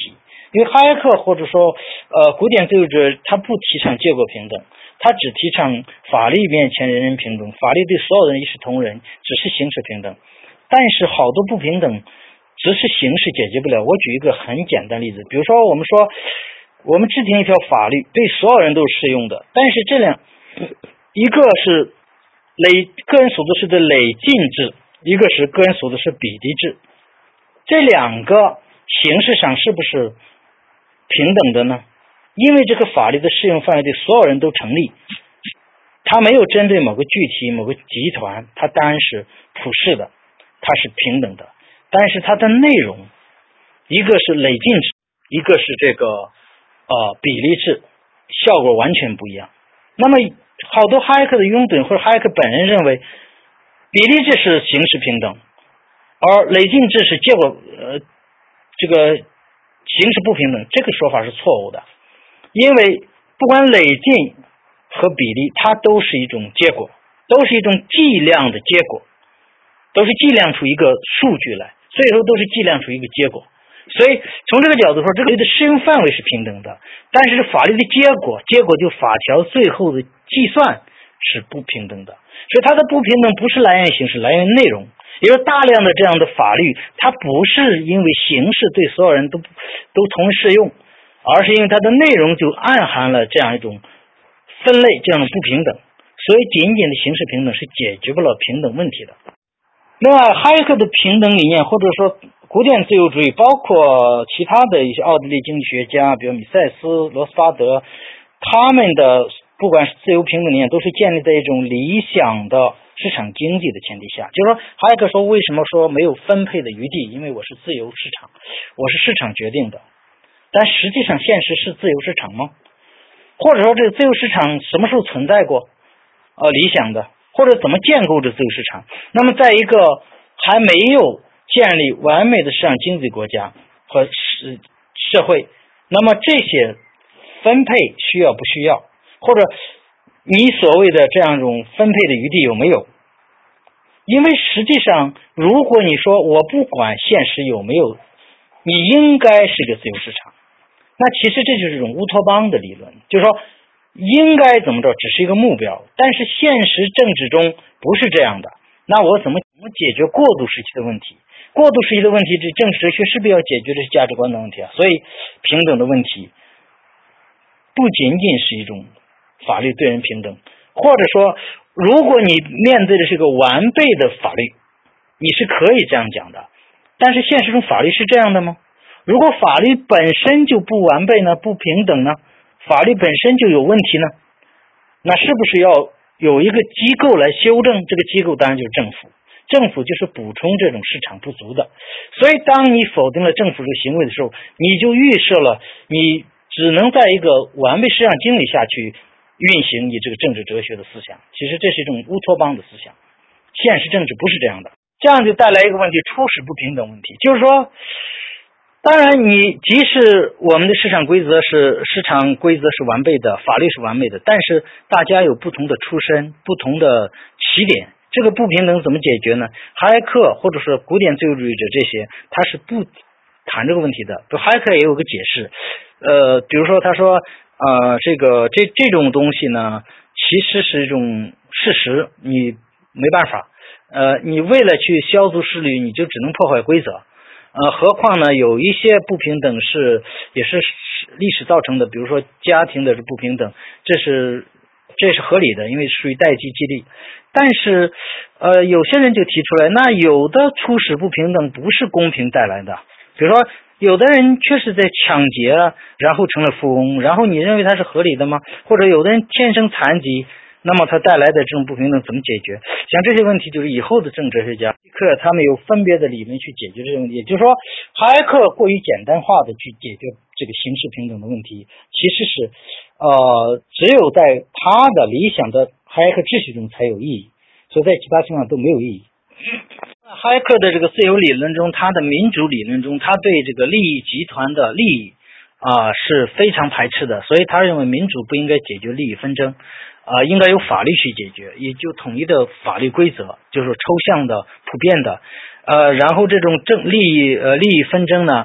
因为哈耶克或者说呃古典自由主义他不提倡结果平等，他只提倡法律面前人人平等，法律对所有人一视同仁，只是形式平等。但是好多不平等只是形式解决不了。我举一个很简单例子，比如说我们说我们制定一条法律对所有人都是适用的，但是这两一个是累个人所得税的累进制，一个是个人所得税比例制，这两个形式上是不是平等的呢？因为这个法律的适用范围对所有人都成立，它没有针对某个具体某个集团，它当然是普世的，它是平等的。但是它的内容一个是累进制，一个是这个呃比例制，效果完全不一样。那么好多哈耶克的拥趸或者哈耶克本人认为比例制是形式平等，而累进制是结果呃这个形式不平等，这个说法是错误的。因为不管累进和比例，它都是一种结果，都是一种计量的结果，都是计量出一个数据来，所以说都是计量出一个结果。所以从这个角度说，这个的适用范围是平等的，但是法律的结果，结果就法条最后的计算是不平等的。所以它的不平等不是来源于形式，来源于内容。也有大量的这样的法律，它不是因为形式对所有人都都同适用，而是因为它的内容就暗含了这样一种分类，这样的不平等。所以仅仅的形式平等是解决不了平等问题的。另外哈耶克的平等理念，或者说古典自由主义，包括其他的一些奥地利经济学家，比如米塞斯、罗斯巴德，他们的不管是自由平等理念，都是建立在一种理想的市场经济的前提下。就是说哈耶克说，为什么说没有分配的余地？因为我是自由市场，我是市场决定的。但实际上现实是自由市场吗？或者说这个自由市场什么时候存在过呃，理想的，或者怎么建构这自由市场？那么在一个还没有建立完美的市场经济国家和社会，那么这些分配需要不需要，或者你所谓的这样一种分配的余地有没有？因为实际上如果你说我不管现实有没有，你应该是个自由市场，那其实这就是一种乌托邦的理论，就是说应该怎么着只是一个目标，但是现实政治中不是这样的。那我怎么怎么解决过渡时期的问题？过渡时期的问题，这政治哲学是不是要解决这些价值观的问题啊？所以平等的问题不仅仅是一种法律对人平等，或者说如果你面对的是一个完备的法律，你是可以这样讲的。但是现实中法律是这样的吗？如果法律本身就不完备呢，不平等呢，法律本身就有问题呢，那是不是要有一个机构来修正？这个机构当然就是政府，政府就是补充这种市场不足的。所以当你否定了政府这个行为的时候，你就预设了你只能在一个完备市场经理下去运行你这个政治哲学的思想。其实这是一种乌托邦的思想，现实政治不是这样的。这样就带来一个问题，初始不平等问题，就是说当然你即使我们的市场规则是市场规则是完备的，法律是完美的，但是大家有不同的出身，不同的起点，这个不平等怎么解决呢？哈耶克或者是古典自由主义者这些他是不谈这个问题的。哈耶克也有个解释，呃，比如说他说呃，这个这这种东西呢其实是一种事实，你没办法，呃，你为了去消除势力，你就只能破坏规则。呃，何况呢，有一些不平等是也是历史造成的，比如说家庭的不平等，这是这是合理的，因为属于代际激励。但是呃，有些人就提出来，那有的初始不平等不是公平带来的，比如说有的人确实在抢劫，然后成了富翁，然后你认为他是合理的吗？或者有的人天生残疾，那么它带来的这种不平等怎么解决？像这些问题，就是以后的政治哲学家克他们有分别的理论去解决这些问题。也就是说，哈耶克过于简单化的去解决这个形式平等的问题，其实是呃只有在他的理想的哈耶克秩序中才有意义，所以在其他情况都没有意义。哈耶克的这个自由理论中，他的民主理论中，他对这个利益集团的利益啊、呃、是非常排斥的，所以他认为民主不应该解决利益纷争。呃，应该由法律去解决，也就统一的法律规则，就是抽象的、普遍的。呃，然后这种政利益呃利益纷争呢，啊、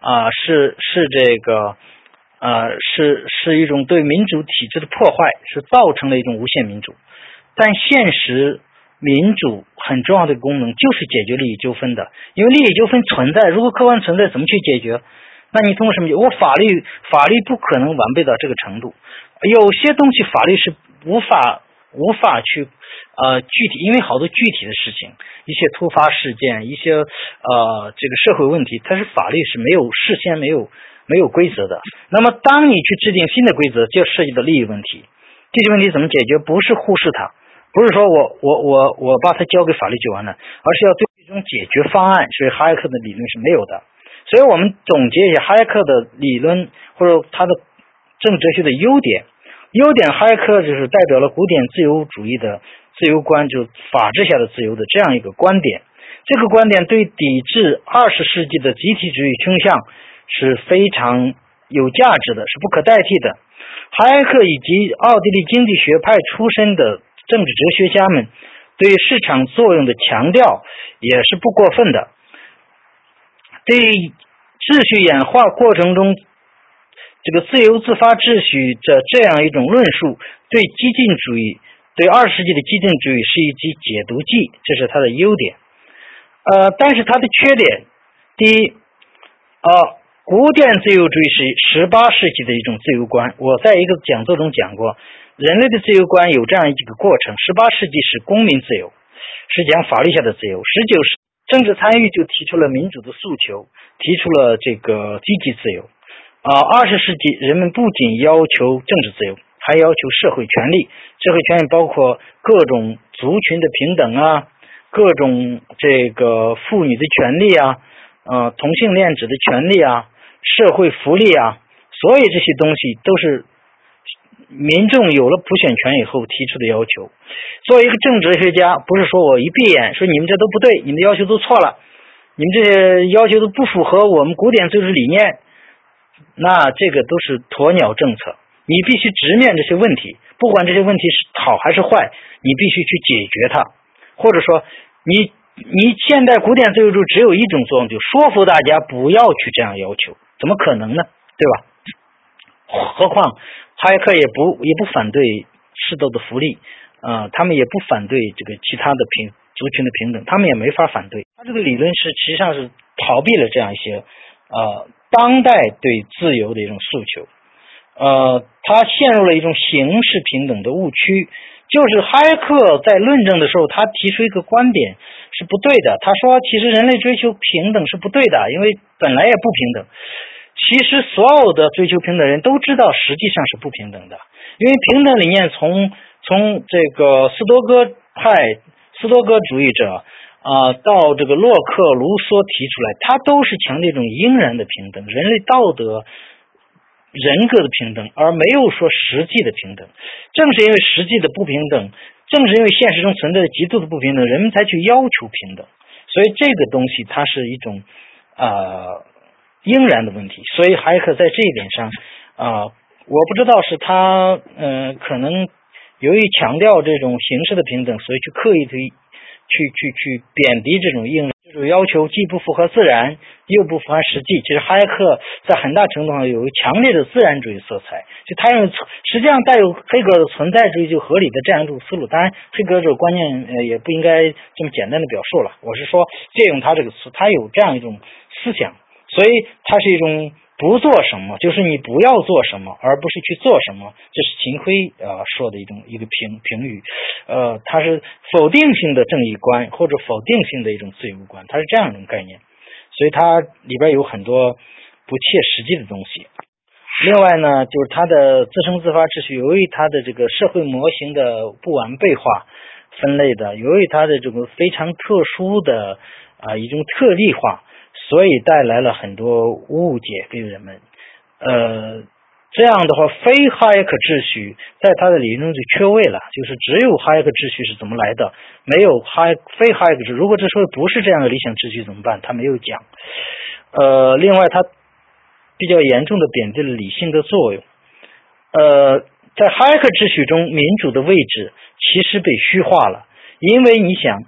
啊、呃，是是这个呃是是一种对民主体制的破坏，是造成了一种无限民主。但现实民主很重要的功能就是解决利益纠纷的，因为利益纠纷存在，如果客观存在，怎么去解决？那你通过什么？我法律法律不可能完备到这个程度，有些东西法律是无法无法去呃具体，因为好多具体的事情，一些突发事件，一些呃这个社会问题，它是法律是没有事先没有没有规则的。那么当你去制定新的规则，就涉及到利益问题。这些问题怎么解决？不是忽视它，不是说我我我我把它交给法律就完了，而是要对这种解决方案。所以哈耶克的理论是没有的。所以我们总结一下哈耶克的理论或者他的政治哲学的优点。优点，哈耶克就是代表了古典自由主义的自由观，就是法治下的自由的这样一个观点。这个观点对抵制二十世纪的集体主义倾向是非常有价值的，是不可代替的。哈耶克以及奥地利经济学派出身的政治哲学家们对市场作用的强调也是不过分的。对秩序演化过程中这个自由自发秩序的这样一种论述，对激进主义，对二十世纪的激进主义是一剂解毒剂，这是它的优点。呃，但是它的缺点，第一，呃，古典自由主义是十八世纪的一种自由观。我在一个讲座中讲过，人类的自由观有这样一个过程：十八世纪是公民自由，是讲法律下的自由；十九世政治参与就提出了民主的诉求，提出了这个积极自由。啊，二十世纪人们不仅要求政治自由，还要求社会权利。社会权利包括各种族群的平等啊，各种这个妇女的权利啊，呃，同性恋者的权利啊，社会福利啊，所有这些东西都是民众有了普选权以后提出的要求。作为一个政治哲学家，不是说我一闭眼说你们这都不对，你们的要求都错了，你们这些要求都不符合我们古典自由主义理念，那这个都是鸵鸟政策。你必须直面这些问题，不管这些问题是好还是坏，你必须去解决它。或者说你你现代古典自由主义只有一种作用，就说服大家不要去这样要求，怎么可能呢？对吧？何况哈耶克也不也不反对适度的福利，呃，他们也不反对这个其他的平族群的平等，他们也没法反对。他这个理论是实际上是逃避了这样一些呃当代对自由的一种诉求。呃，他陷入了一种形式平等的误区。就是哈耶克在论证的时候，他提出一个观点是不对的。他说，其实人类追求平等是不对的，因为本来也不平等。其实所有的追求平等人都知道，实际上是不平等的。因为平等理念从从这个斯多哥派、斯多哥主义者啊、呃，到这个洛克、卢梭提出来，他都是强调一种应然的平等，人类道德。人格的平等，而没有说实际的平等。正是因为实际的不平等，正是因为现实中存在的极度的不平等，人们才去要求平等。所以这个东西它是一种呃应然的问题。所以哈耶克在这一点上啊、呃，我不知道是他呃可能由于强调这种形式的平等，所以去刻意的去去去贬低这种应这种要求，既不符合自然，又不符合实际。其实哈耶克在很大程度上有强烈的自然主义色彩，就他认为实际上带有黑格尔的存在主义就合理的这样一种思路。当然，黑格尔这个观念呃也不应该这么简单的表述了。我是说借用他这个词，他有这样一种思想，所以它是一种不做什么，就是你不要做什么，而不是去做什么。这是秦晖呃说的一种一个评评语，呃，它是否定性的正义观或者否定性的一种自由观，它是这样一种概念。所以它里边有很多不切实际的东西。另外呢，就是它的自生自发秩序，由于它的这个社会模型的不完备化分类的，由于它的这个非常特殊的啊、呃、一种特例化，所以带来了很多误解给人们。呃，这样的话，非哈耶克秩序在他的理论就缺位了，就是只有哈耶克秩序是怎么来的，没有哈非哈耶克秩序。如果这社会不是这样的理想秩序怎么办？他没有讲。呃，另外他比较严重的贬低了理性的作用。呃，在哈耶克秩序中，民主的位置其实被虚化了，因为你想，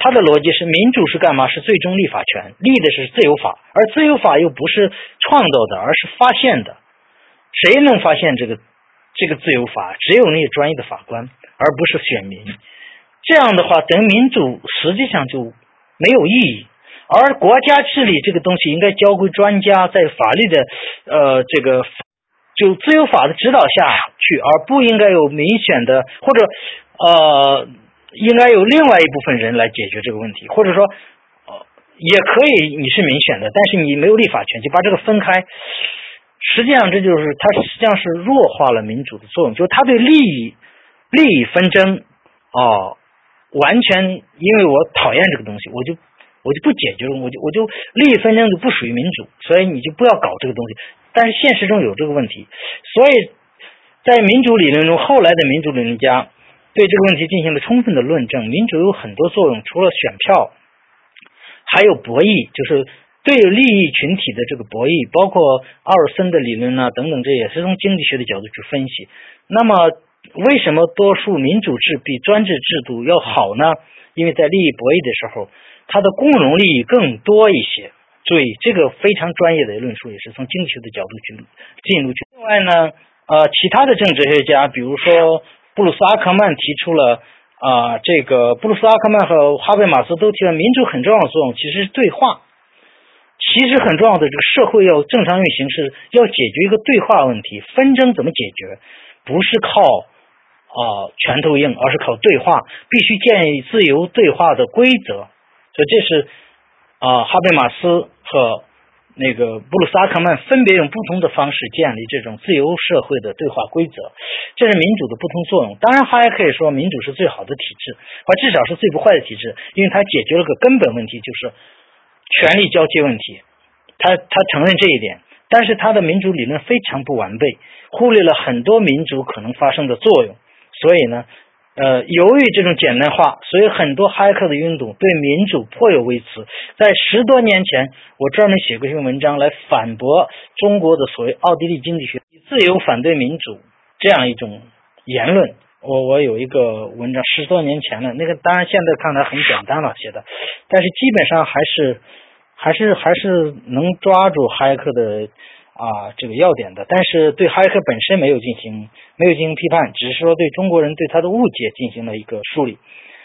他的逻辑是民主是干嘛？是最终立法权，立的是自由法，而自由法又不是创造的，而是发现的。谁能发现这个这个自由法？只有那些专业的法官，而不是选民。这样的话，等民主实际上就没有意义。而国家治理这个东西应该交归专家，在法律的呃这个就自由法的指导下去，而不应该有民选的或者呃。应该有另外一部分人来解决这个问题，或者说，呃，也可以你是民选的，但是你没有立法权，就把这个分开。实际上，这就是它实际上是弱化了民主的作用，就是它对利益利益纷争啊、呃，完全因为我讨厌这个东西，我就我就不解决，我就我就利益纷争就不属于民主，所以你就不要搞这个东西。但是现实中有这个问题，所以在民主理论中，后来的民主理论家对这个问题进行了充分的论证。民主有很多作用，除了选票，还有博弈，就是对利益群体的这个博弈，包括奥尔森的理论啊等等，这也是从经济学的角度去分析。那么为什么多数民主制比专制制度要好呢？因为在利益博弈的时候，它的共荣利益更多一些。注意，这个非常专业的论述，也是从经济学的角度去进入去。另外呢，呃，其他的政治学家，比如说布鲁斯阿克曼提出了啊、呃，这个布鲁斯阿克曼和哈贝马斯都提了民主很重要的作用，其实是对话。其实很重要的，这个社会要正常运行，是要解决一个对话问题。纷争怎么解决？不是靠啊、呃、拳头硬，而是靠对话，必须建立自由对话的规则。所以这是啊、呃、哈贝马斯和那个布鲁斯阿克曼分别用不同的方式建立这种自由社会的对话规则，这是民主的不同作用。当然还可以说民主是最好的体制，或至少是最不坏的体制，因为它解决了个根本问题，就是权力交接问题。他他承认这一点，但是他的民主理论非常不完备，忽略了很多民主可能发生的作用。所以呢呃，由于这种简单化，所以很多哈耶克的运动对民主颇有微词。在十多年前，我专门写过一篇文章来反驳中国的所谓奥地利经济学自由反对民主这样一种言论。我我有一个文章十多年前了，那个当然现在看来很简单了写的，但是基本上还是还是还是能抓住哈耶克的啊，这个要点的，但是对哈耶克本身没有进行没有进行批判，只是说对中国人对他的误解进行了一个梳理。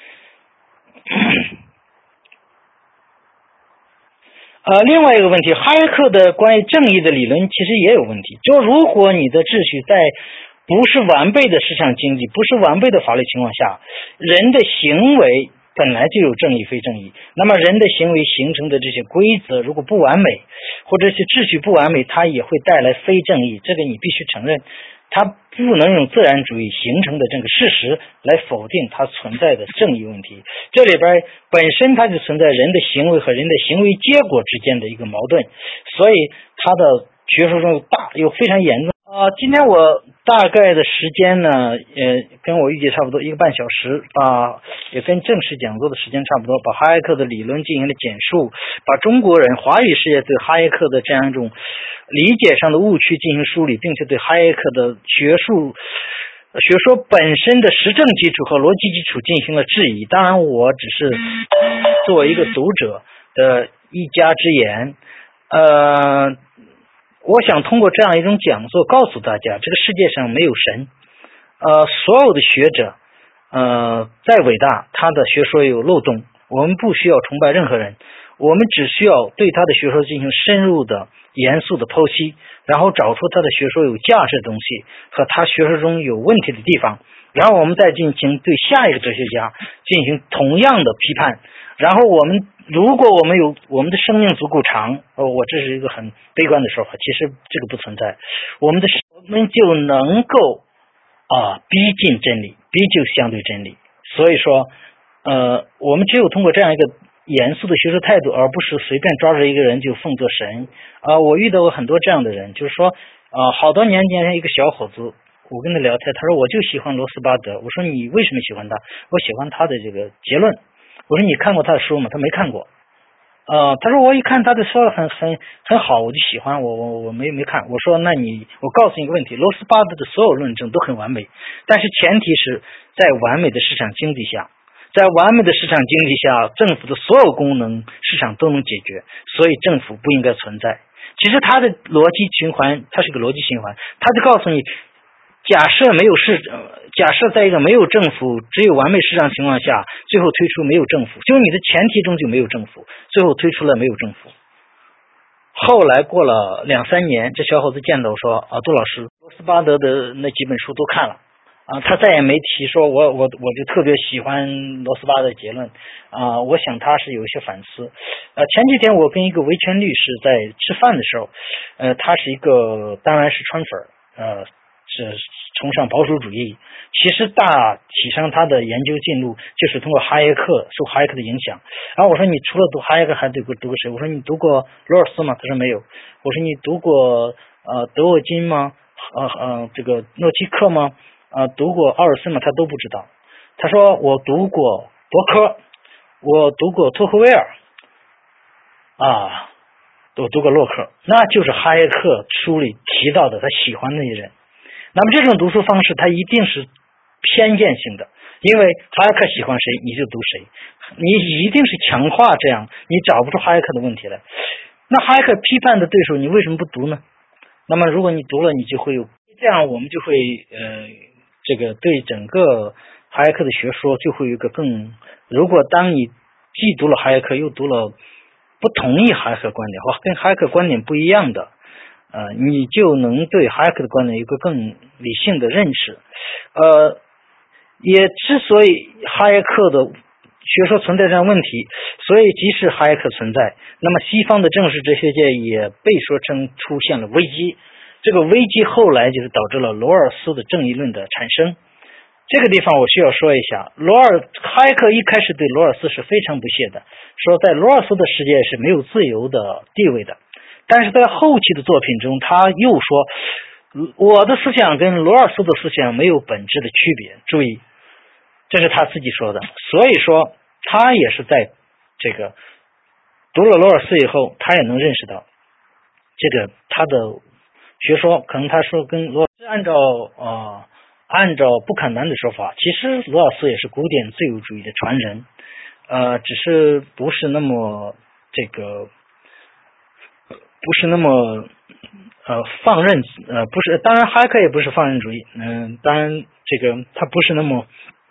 呃，另外一个问题，哈耶克的关于正义的理论其实也有问题，就如果你的秩序在不是完备的市场经济，不是完备的法律情况下，人的行为本来就有正义非正义，那么人的行为形成的这些规则如果不完美，或者是秩序不完美，它也会带来非正义，这个你必须承认。它不能用自然主义形成的这个事实来否定它存在的正义问题。这里边本身它就存在人的行为和人的行为结果之间的一个矛盾，所以它的学说中有大有非常严重。啊、呃，今天我大概的时间呢，呃，跟我预计差不多一个半小时，把也跟正式讲座的时间差不多，把哈耶克的理论进行了简述，把中国人华语世界对哈耶克的这样一种理解上的误区进行梳理，并且对哈耶克的学术学说本身的实证基础和逻辑基础进行了质疑。当然，我只是作为一个读者的一家之言，呃。我想通过这样一种讲座告诉大家，这个世界上没有神，呃，所有的学者，呃，再伟大，他的学说有漏洞，我们不需要崇拜任何人，我们只需要对他的学说进行深入的、严肃的剖析，然后找出他的学说有价值的东西和他学说中有问题的地方，然后我们再进行对下一个哲学家进行同样的批判，然后我们如果我们有我们的生命足够长，哦，我这是一个很悲观的说法，其实这个不存在，我们的我们就能够啊逼近真理，逼近相对真理。所以说，呃，我们只有通过这样一个严肃的学术态度，而不是随便抓着一个人就奉作神。啊、呃，我遇到过很多这样的人，就是说，啊、呃，好多年前一个小伙子，我跟他聊天，他说我就喜欢罗斯巴德，我说你为什么喜欢他？我喜欢他的这个结论。我说你看过他的书吗？他没看过。呃，他说我一看他的说很很很好，我就喜欢，我我我没没看。我说那你，我告诉你一个问题，罗斯巴德的所有论证都很完美，但是前提是在完美的市场经济下。 在完美的市场经济下，政府的所有功能市场都能解决，所以政府不应该存在。其实它的逻辑循环，它是个逻辑循环，它就告诉你，假设没有市，假设在一个没有政府，只有完美市场情况下，最后推出没有政府，就是你的前提中就没有政府，最后推出了没有政府。后来过了两三年，这小伙子见到我说：“啊，杜老师，罗斯巴德的那几本书都看了。”啊，他再也没提说我我我就特别喜欢罗斯巴的结论啊，我想他是有一些反思。呃，前几天我跟一个维权律师在吃饭的时候，呃，他是一个当然是川粉，呃，是崇尚保守主义。其实大体上他的研究进路就是通过哈耶克，受哈耶克的影响。然后我说你除了读哈耶克还读过读过谁？我说你读过罗尔斯吗？他说没有。我说你读过呃德沃金吗？呃呃这个诺基克吗？啊，读过奥尔森吗？他都不知道。他说我读过伯克，我读过托克维尔，啊，我读过洛克，那就是哈耶克书里提到的他喜欢的那些人。那么这种读书方式，它一定是偏见性的，因为哈耶克喜欢谁，你就读谁，你一定是强化这样，你找不出哈耶克的问题来。那哈耶克批判的对手，你为什么不读呢？那么如果你读了，你就会有这样，我们就会呃。这个对整个哈耶克的学说就会有一个更，如果当你既读了哈耶克又读了不同意哈耶克观点或跟哈耶克观点不一样的，呃，你就能对哈耶克的观点有一个更理性的认识。呃，也之所以哈耶克的学说存在这样问题，所以即使哈耶克存在，那么西方的正式哲学界也被说成出现了危机。这个危机后来就是导致了罗尔斯的正义论的产生。这个地方我需要说一下，罗尔哈耶克一开始对罗尔斯是非常不屑的，说在罗尔斯的世界是没有自由的地位的。但是在后期的作品中，他又说我的思想跟罗尔斯的思想没有本质的区别。注意，这是他自己说的。所以说他也是在这个读了罗尔斯以后，他也能认识到这个他的学说，可能他说跟罗尔斯按照呃按照布坎南的说法，其实罗尔斯也是古典自由主义的传人，呃，只是不是那么这个不是那么呃放任，呃不是，当然哈耶克也不是放任主义，嗯、呃，当然这个他不是那么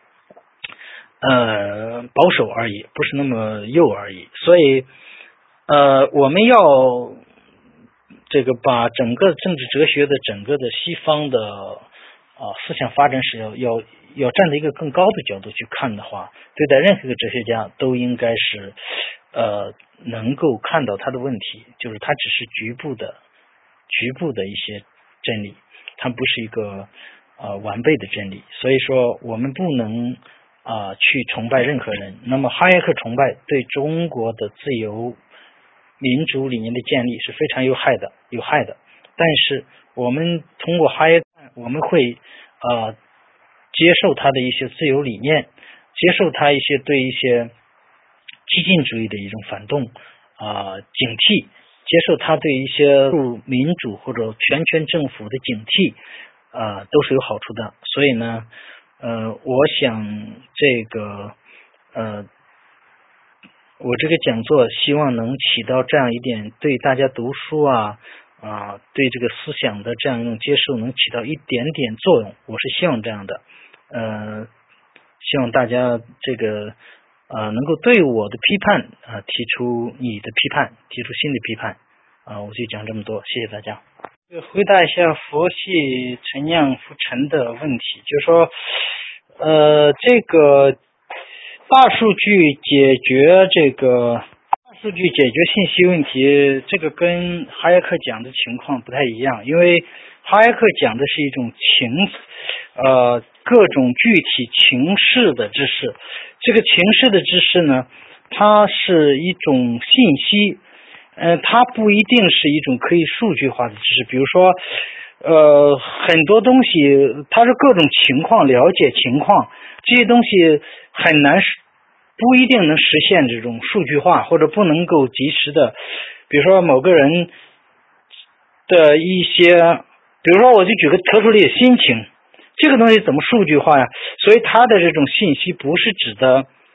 呃保守而已，不是那么右而已，所以呃我们要这个把整个政治哲学的整个的西方的啊、呃、思想发展史要要要站在一个更高的角度去看的话，对待任何一个哲学家都应该是呃能够看到他的问题，就是他只是局部的局部的一些真理，它不是一个呃完备的真理，所以说我们不能啊、呃、去崇拜任何人。那么哈耶克崇拜对中国的自由民主理念的建立是非常有害的，有害的。但是我们通过哈耶克，我们会呃接受他的一些自由理念，接受他一些对一些激进主义的一种反动啊、呃、警惕，接受他对一些民主或者全权政府的警惕啊、呃、都是有好处的。所以呢呃我想这个呃我这个讲座希望能起到这样一点对大家读书啊啊对这个思想的这样一种接受能起到一点点作用，我是希望这样的，呃希望大家这个呃能够对我的批判啊、呃、提出你的批判，提出新的批判啊、呃、我就讲这么多，谢谢大家。回答一下佛系陈酿浮沉的问题，就是说呃这个大数据解决这个大数据解决信息问题，这个跟哈耶克讲的情况不太一样，因为哈耶克讲的是一种情呃各种具体情势的知识，这个情势的知识呢，它是一种信息，呃它不一定是一种可以数据化的知识，比如说呃很多东西它是各种情况，了解情况，这些东西很难不一定能实现这种数据化，或者不能够及时的，比如说某个人的一些，比如说我就举个特殊例，心情这个东西怎么数据化呀？所以它的这种信息不是指的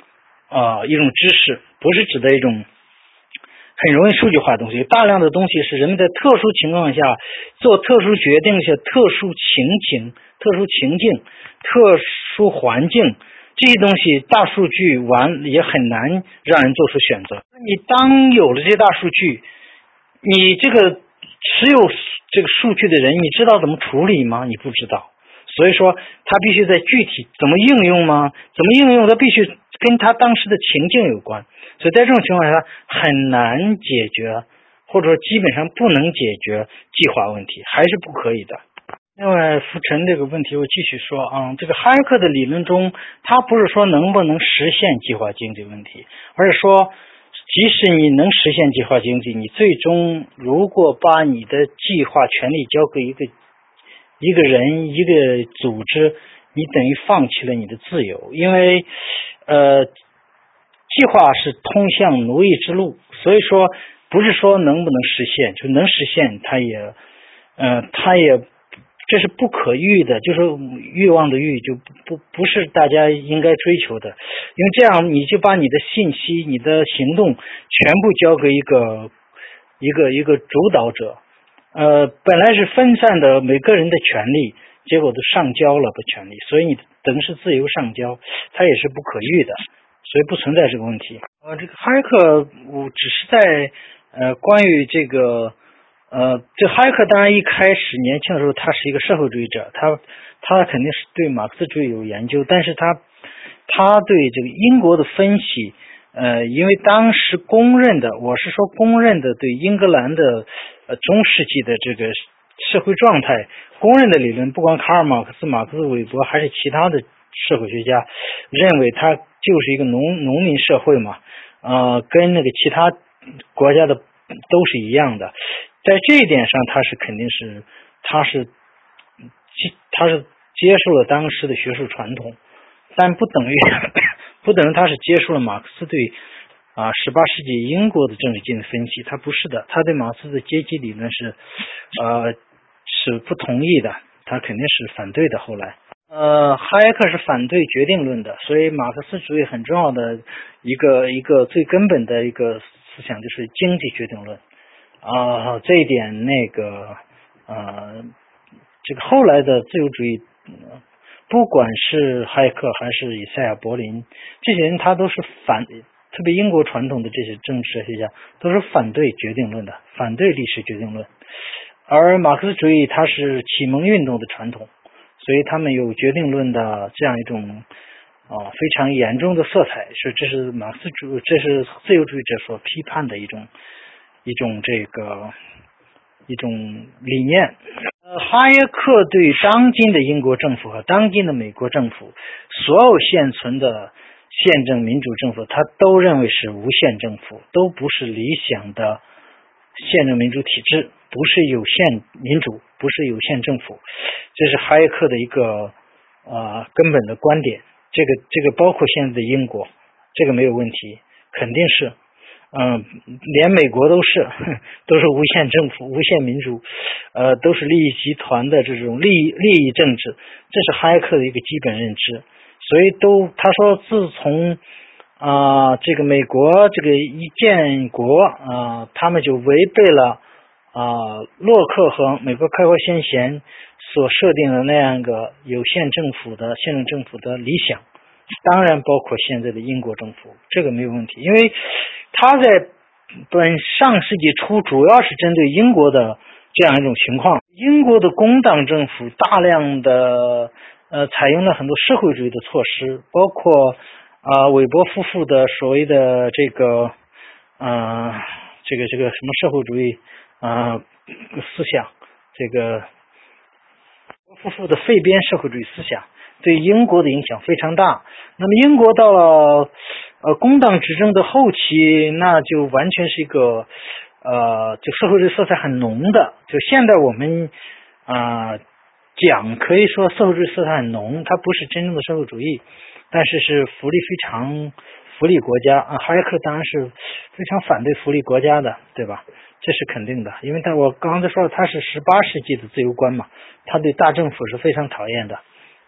呃一种知识，不是指的一种很容易数据化的东西。大量的东西是人们在特殊情况下做特殊决定下特殊情景、特殊情境、特殊环境，这些东西大数据完也很难让人做出选择。你当有了这些大数据，你这个持有这个数据的人，你知道怎么处理吗？你不知道。所以说他必须在具体怎么应用吗？怎么应用，他必须跟他当时的情境有关。所以在这种情况下很难解决，或者说基本上不能解决计划问题，还是不可以的。另外，浮沉这个问题我继续说啊，这个哈耶克的理论中，他不是说能不能实现计划经济问题，而是说即使你能实现计划经济，你最终如果把你的计划权力交给一个一个人一个组织，你等于放弃了你的自由，因为呃，计划是通向奴役之路，所以说不是说能不能实现，就能实现，它也呃，它也这是不可遇的，就是欲望的欲就不不不是大家应该追求的，因为这样你就把你的信息、你的行动全部交给一个一个一个主导者。呃，本来是分散的每个人的权利，结果都上交了的权利，所以你等于是自由上交，它也是不可遇的，所以不存在这个问题。呃，这个哈耶克，我只是在呃关于这个呃，这哈耶克当然一开始年轻的时候他是一个社会主义者，他他肯定是对马克思主义有研究，但是他他对这个英国的分析。呃，因为当时公认的，我是说公认的对英格兰的呃中世纪的这个社会状态公认的理论，不光卡尔马克思、马克思韦伯，还是其他的社会学家认为它就是一个农农民社会嘛，呃，跟那个其他国家的都是一样的，在这一点上，他是肯定是他是他是接受了当时的学术传统，但不等于。不等于他是接受了马克思对啊十八世纪英国的政治经济分析，他不是的，他对马克思的阶级理论是呃是不同意的，他肯定是反对的。后来呃哈耶克是反对决定论的，所以马克思主义很重要的一个一个最根本的一个思想就是经济决定论啊、呃，这一点那个呃这个后来的自由主义。呃不管是哈耶克还是以赛亚·柏林，这些人他都是反，特别英国传统的这些政治哲学家都是反对决定论的，反对历史决定论。而马克思主义它是启蒙运动的传统，所以他们有决定论的这样一种啊、呃、非常严重的色彩，是这是马克思主这是自由主义者所批判的一种一种这个一种理念。呃，哈耶克对当今的英国政府和当今的美国政府，所有现存的宪政民主政府，他都认为是无限政府，都不是理想的宪政民主体制，不是有限民主，不是有限政府，这是哈耶克的一个呃根本的观点。这个这个包括现在的英国，这个没有问题，肯定是。嗯，连美国都是都是无限政府、无限民主，呃，都是利益集团的这种利益利益政治，这是哈耶克的一个基本认知。所以都他说，自从啊、呃、这个美国这个一建国啊、呃，他们就违背了啊、呃、洛克和美国开国先贤所设定的那样一个有限政府的宪政政府的理想。当然包括现在的英国政府，这个没有问题，因为他在本上世纪初主要是针对英国的这样一种情况。英国的工党政府大量的呃采用了很多社会主义的措施，包括啊、呃、韦伯夫妇的所谓的这个呃这个这个什么社会主义啊、呃、思想，这个夫妇的废边社会主义思想对英国的影响非常大。那么英国到了呃工党执政的后期，那就完全是一个呃就社会主义色彩很浓的，就现在我们啊、呃、讲可以说社会主义色彩很浓，它不是真正的社会主义，但是是福利非常福利国家啊。哈耶克当然是非常反对福利国家的，对吧？这是肯定的，因为他我刚才说了，他是十八世纪的自由观嘛，他对大政府是非常讨厌的。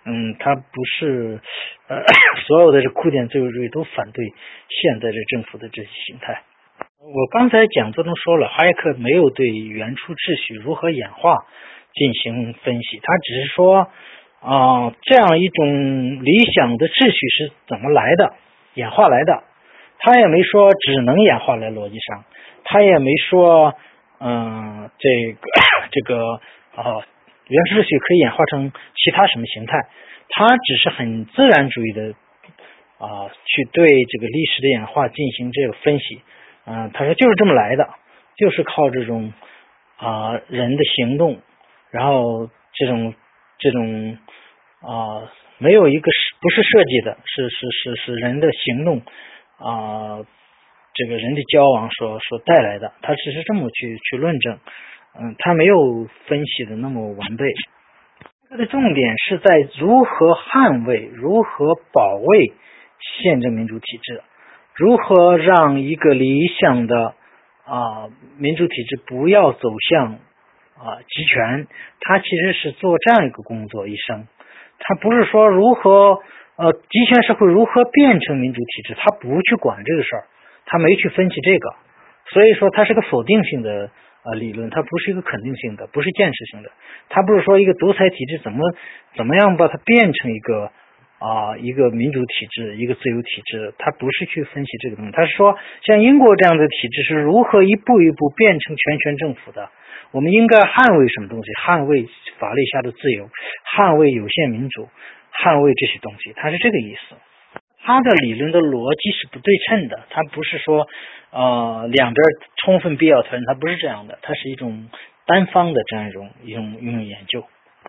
嗯，他不是呃所有的这古典自由主义都反对现在这政府的这些形态。我刚才讲座中说了，哈耶克没有对原初秩序如何演化进行分析，他只是说啊、呃，这样一种理想的秩序是怎么来的，演化来的。他也没说只能演化来逻辑上，他也没说嗯、呃，这个这个啊。原初秩序可以演化成其他什么形态，他只是很自然主义的啊、呃，去对这个历史的演化进行这个分析。嗯、呃，他说就是这么来的，就是靠这种啊、呃、人的行动，然后这种这种啊、呃、没有一个是不是设计的，是是是是人的行动啊、呃、这个人的交往所所带来的，他只是这么去去论证。嗯，他没有分析的那么完备。它的重点是在如何捍卫、如何保卫宪政民主体制，如何让一个理想的啊、呃、民主体制不要走向啊、呃、集权。他其实是做这样一个工作一生，他不是说如何呃集权社会如何变成民主体制，他不去管这个事儿，他没去分析这个，所以说它是个否定性的。呃，理论它不是一个肯定性的，不是建设性的，它不是说一个独裁体制怎么怎么样把它变成一个啊、呃、一个民主体制，一个自由体制，它不是去分析这个东西，它是说像英国这样的体制是如何一步一步变成全权政府的，我们应该捍卫什么东西？捍卫法律下的自由，捍卫有限民主，捍卫这些东西，它是这个意思。他的理论的逻辑是不对称的，他不是说呃两边充分必要条件，它不是这样的，它是一种单方的这样一种一种一种研究。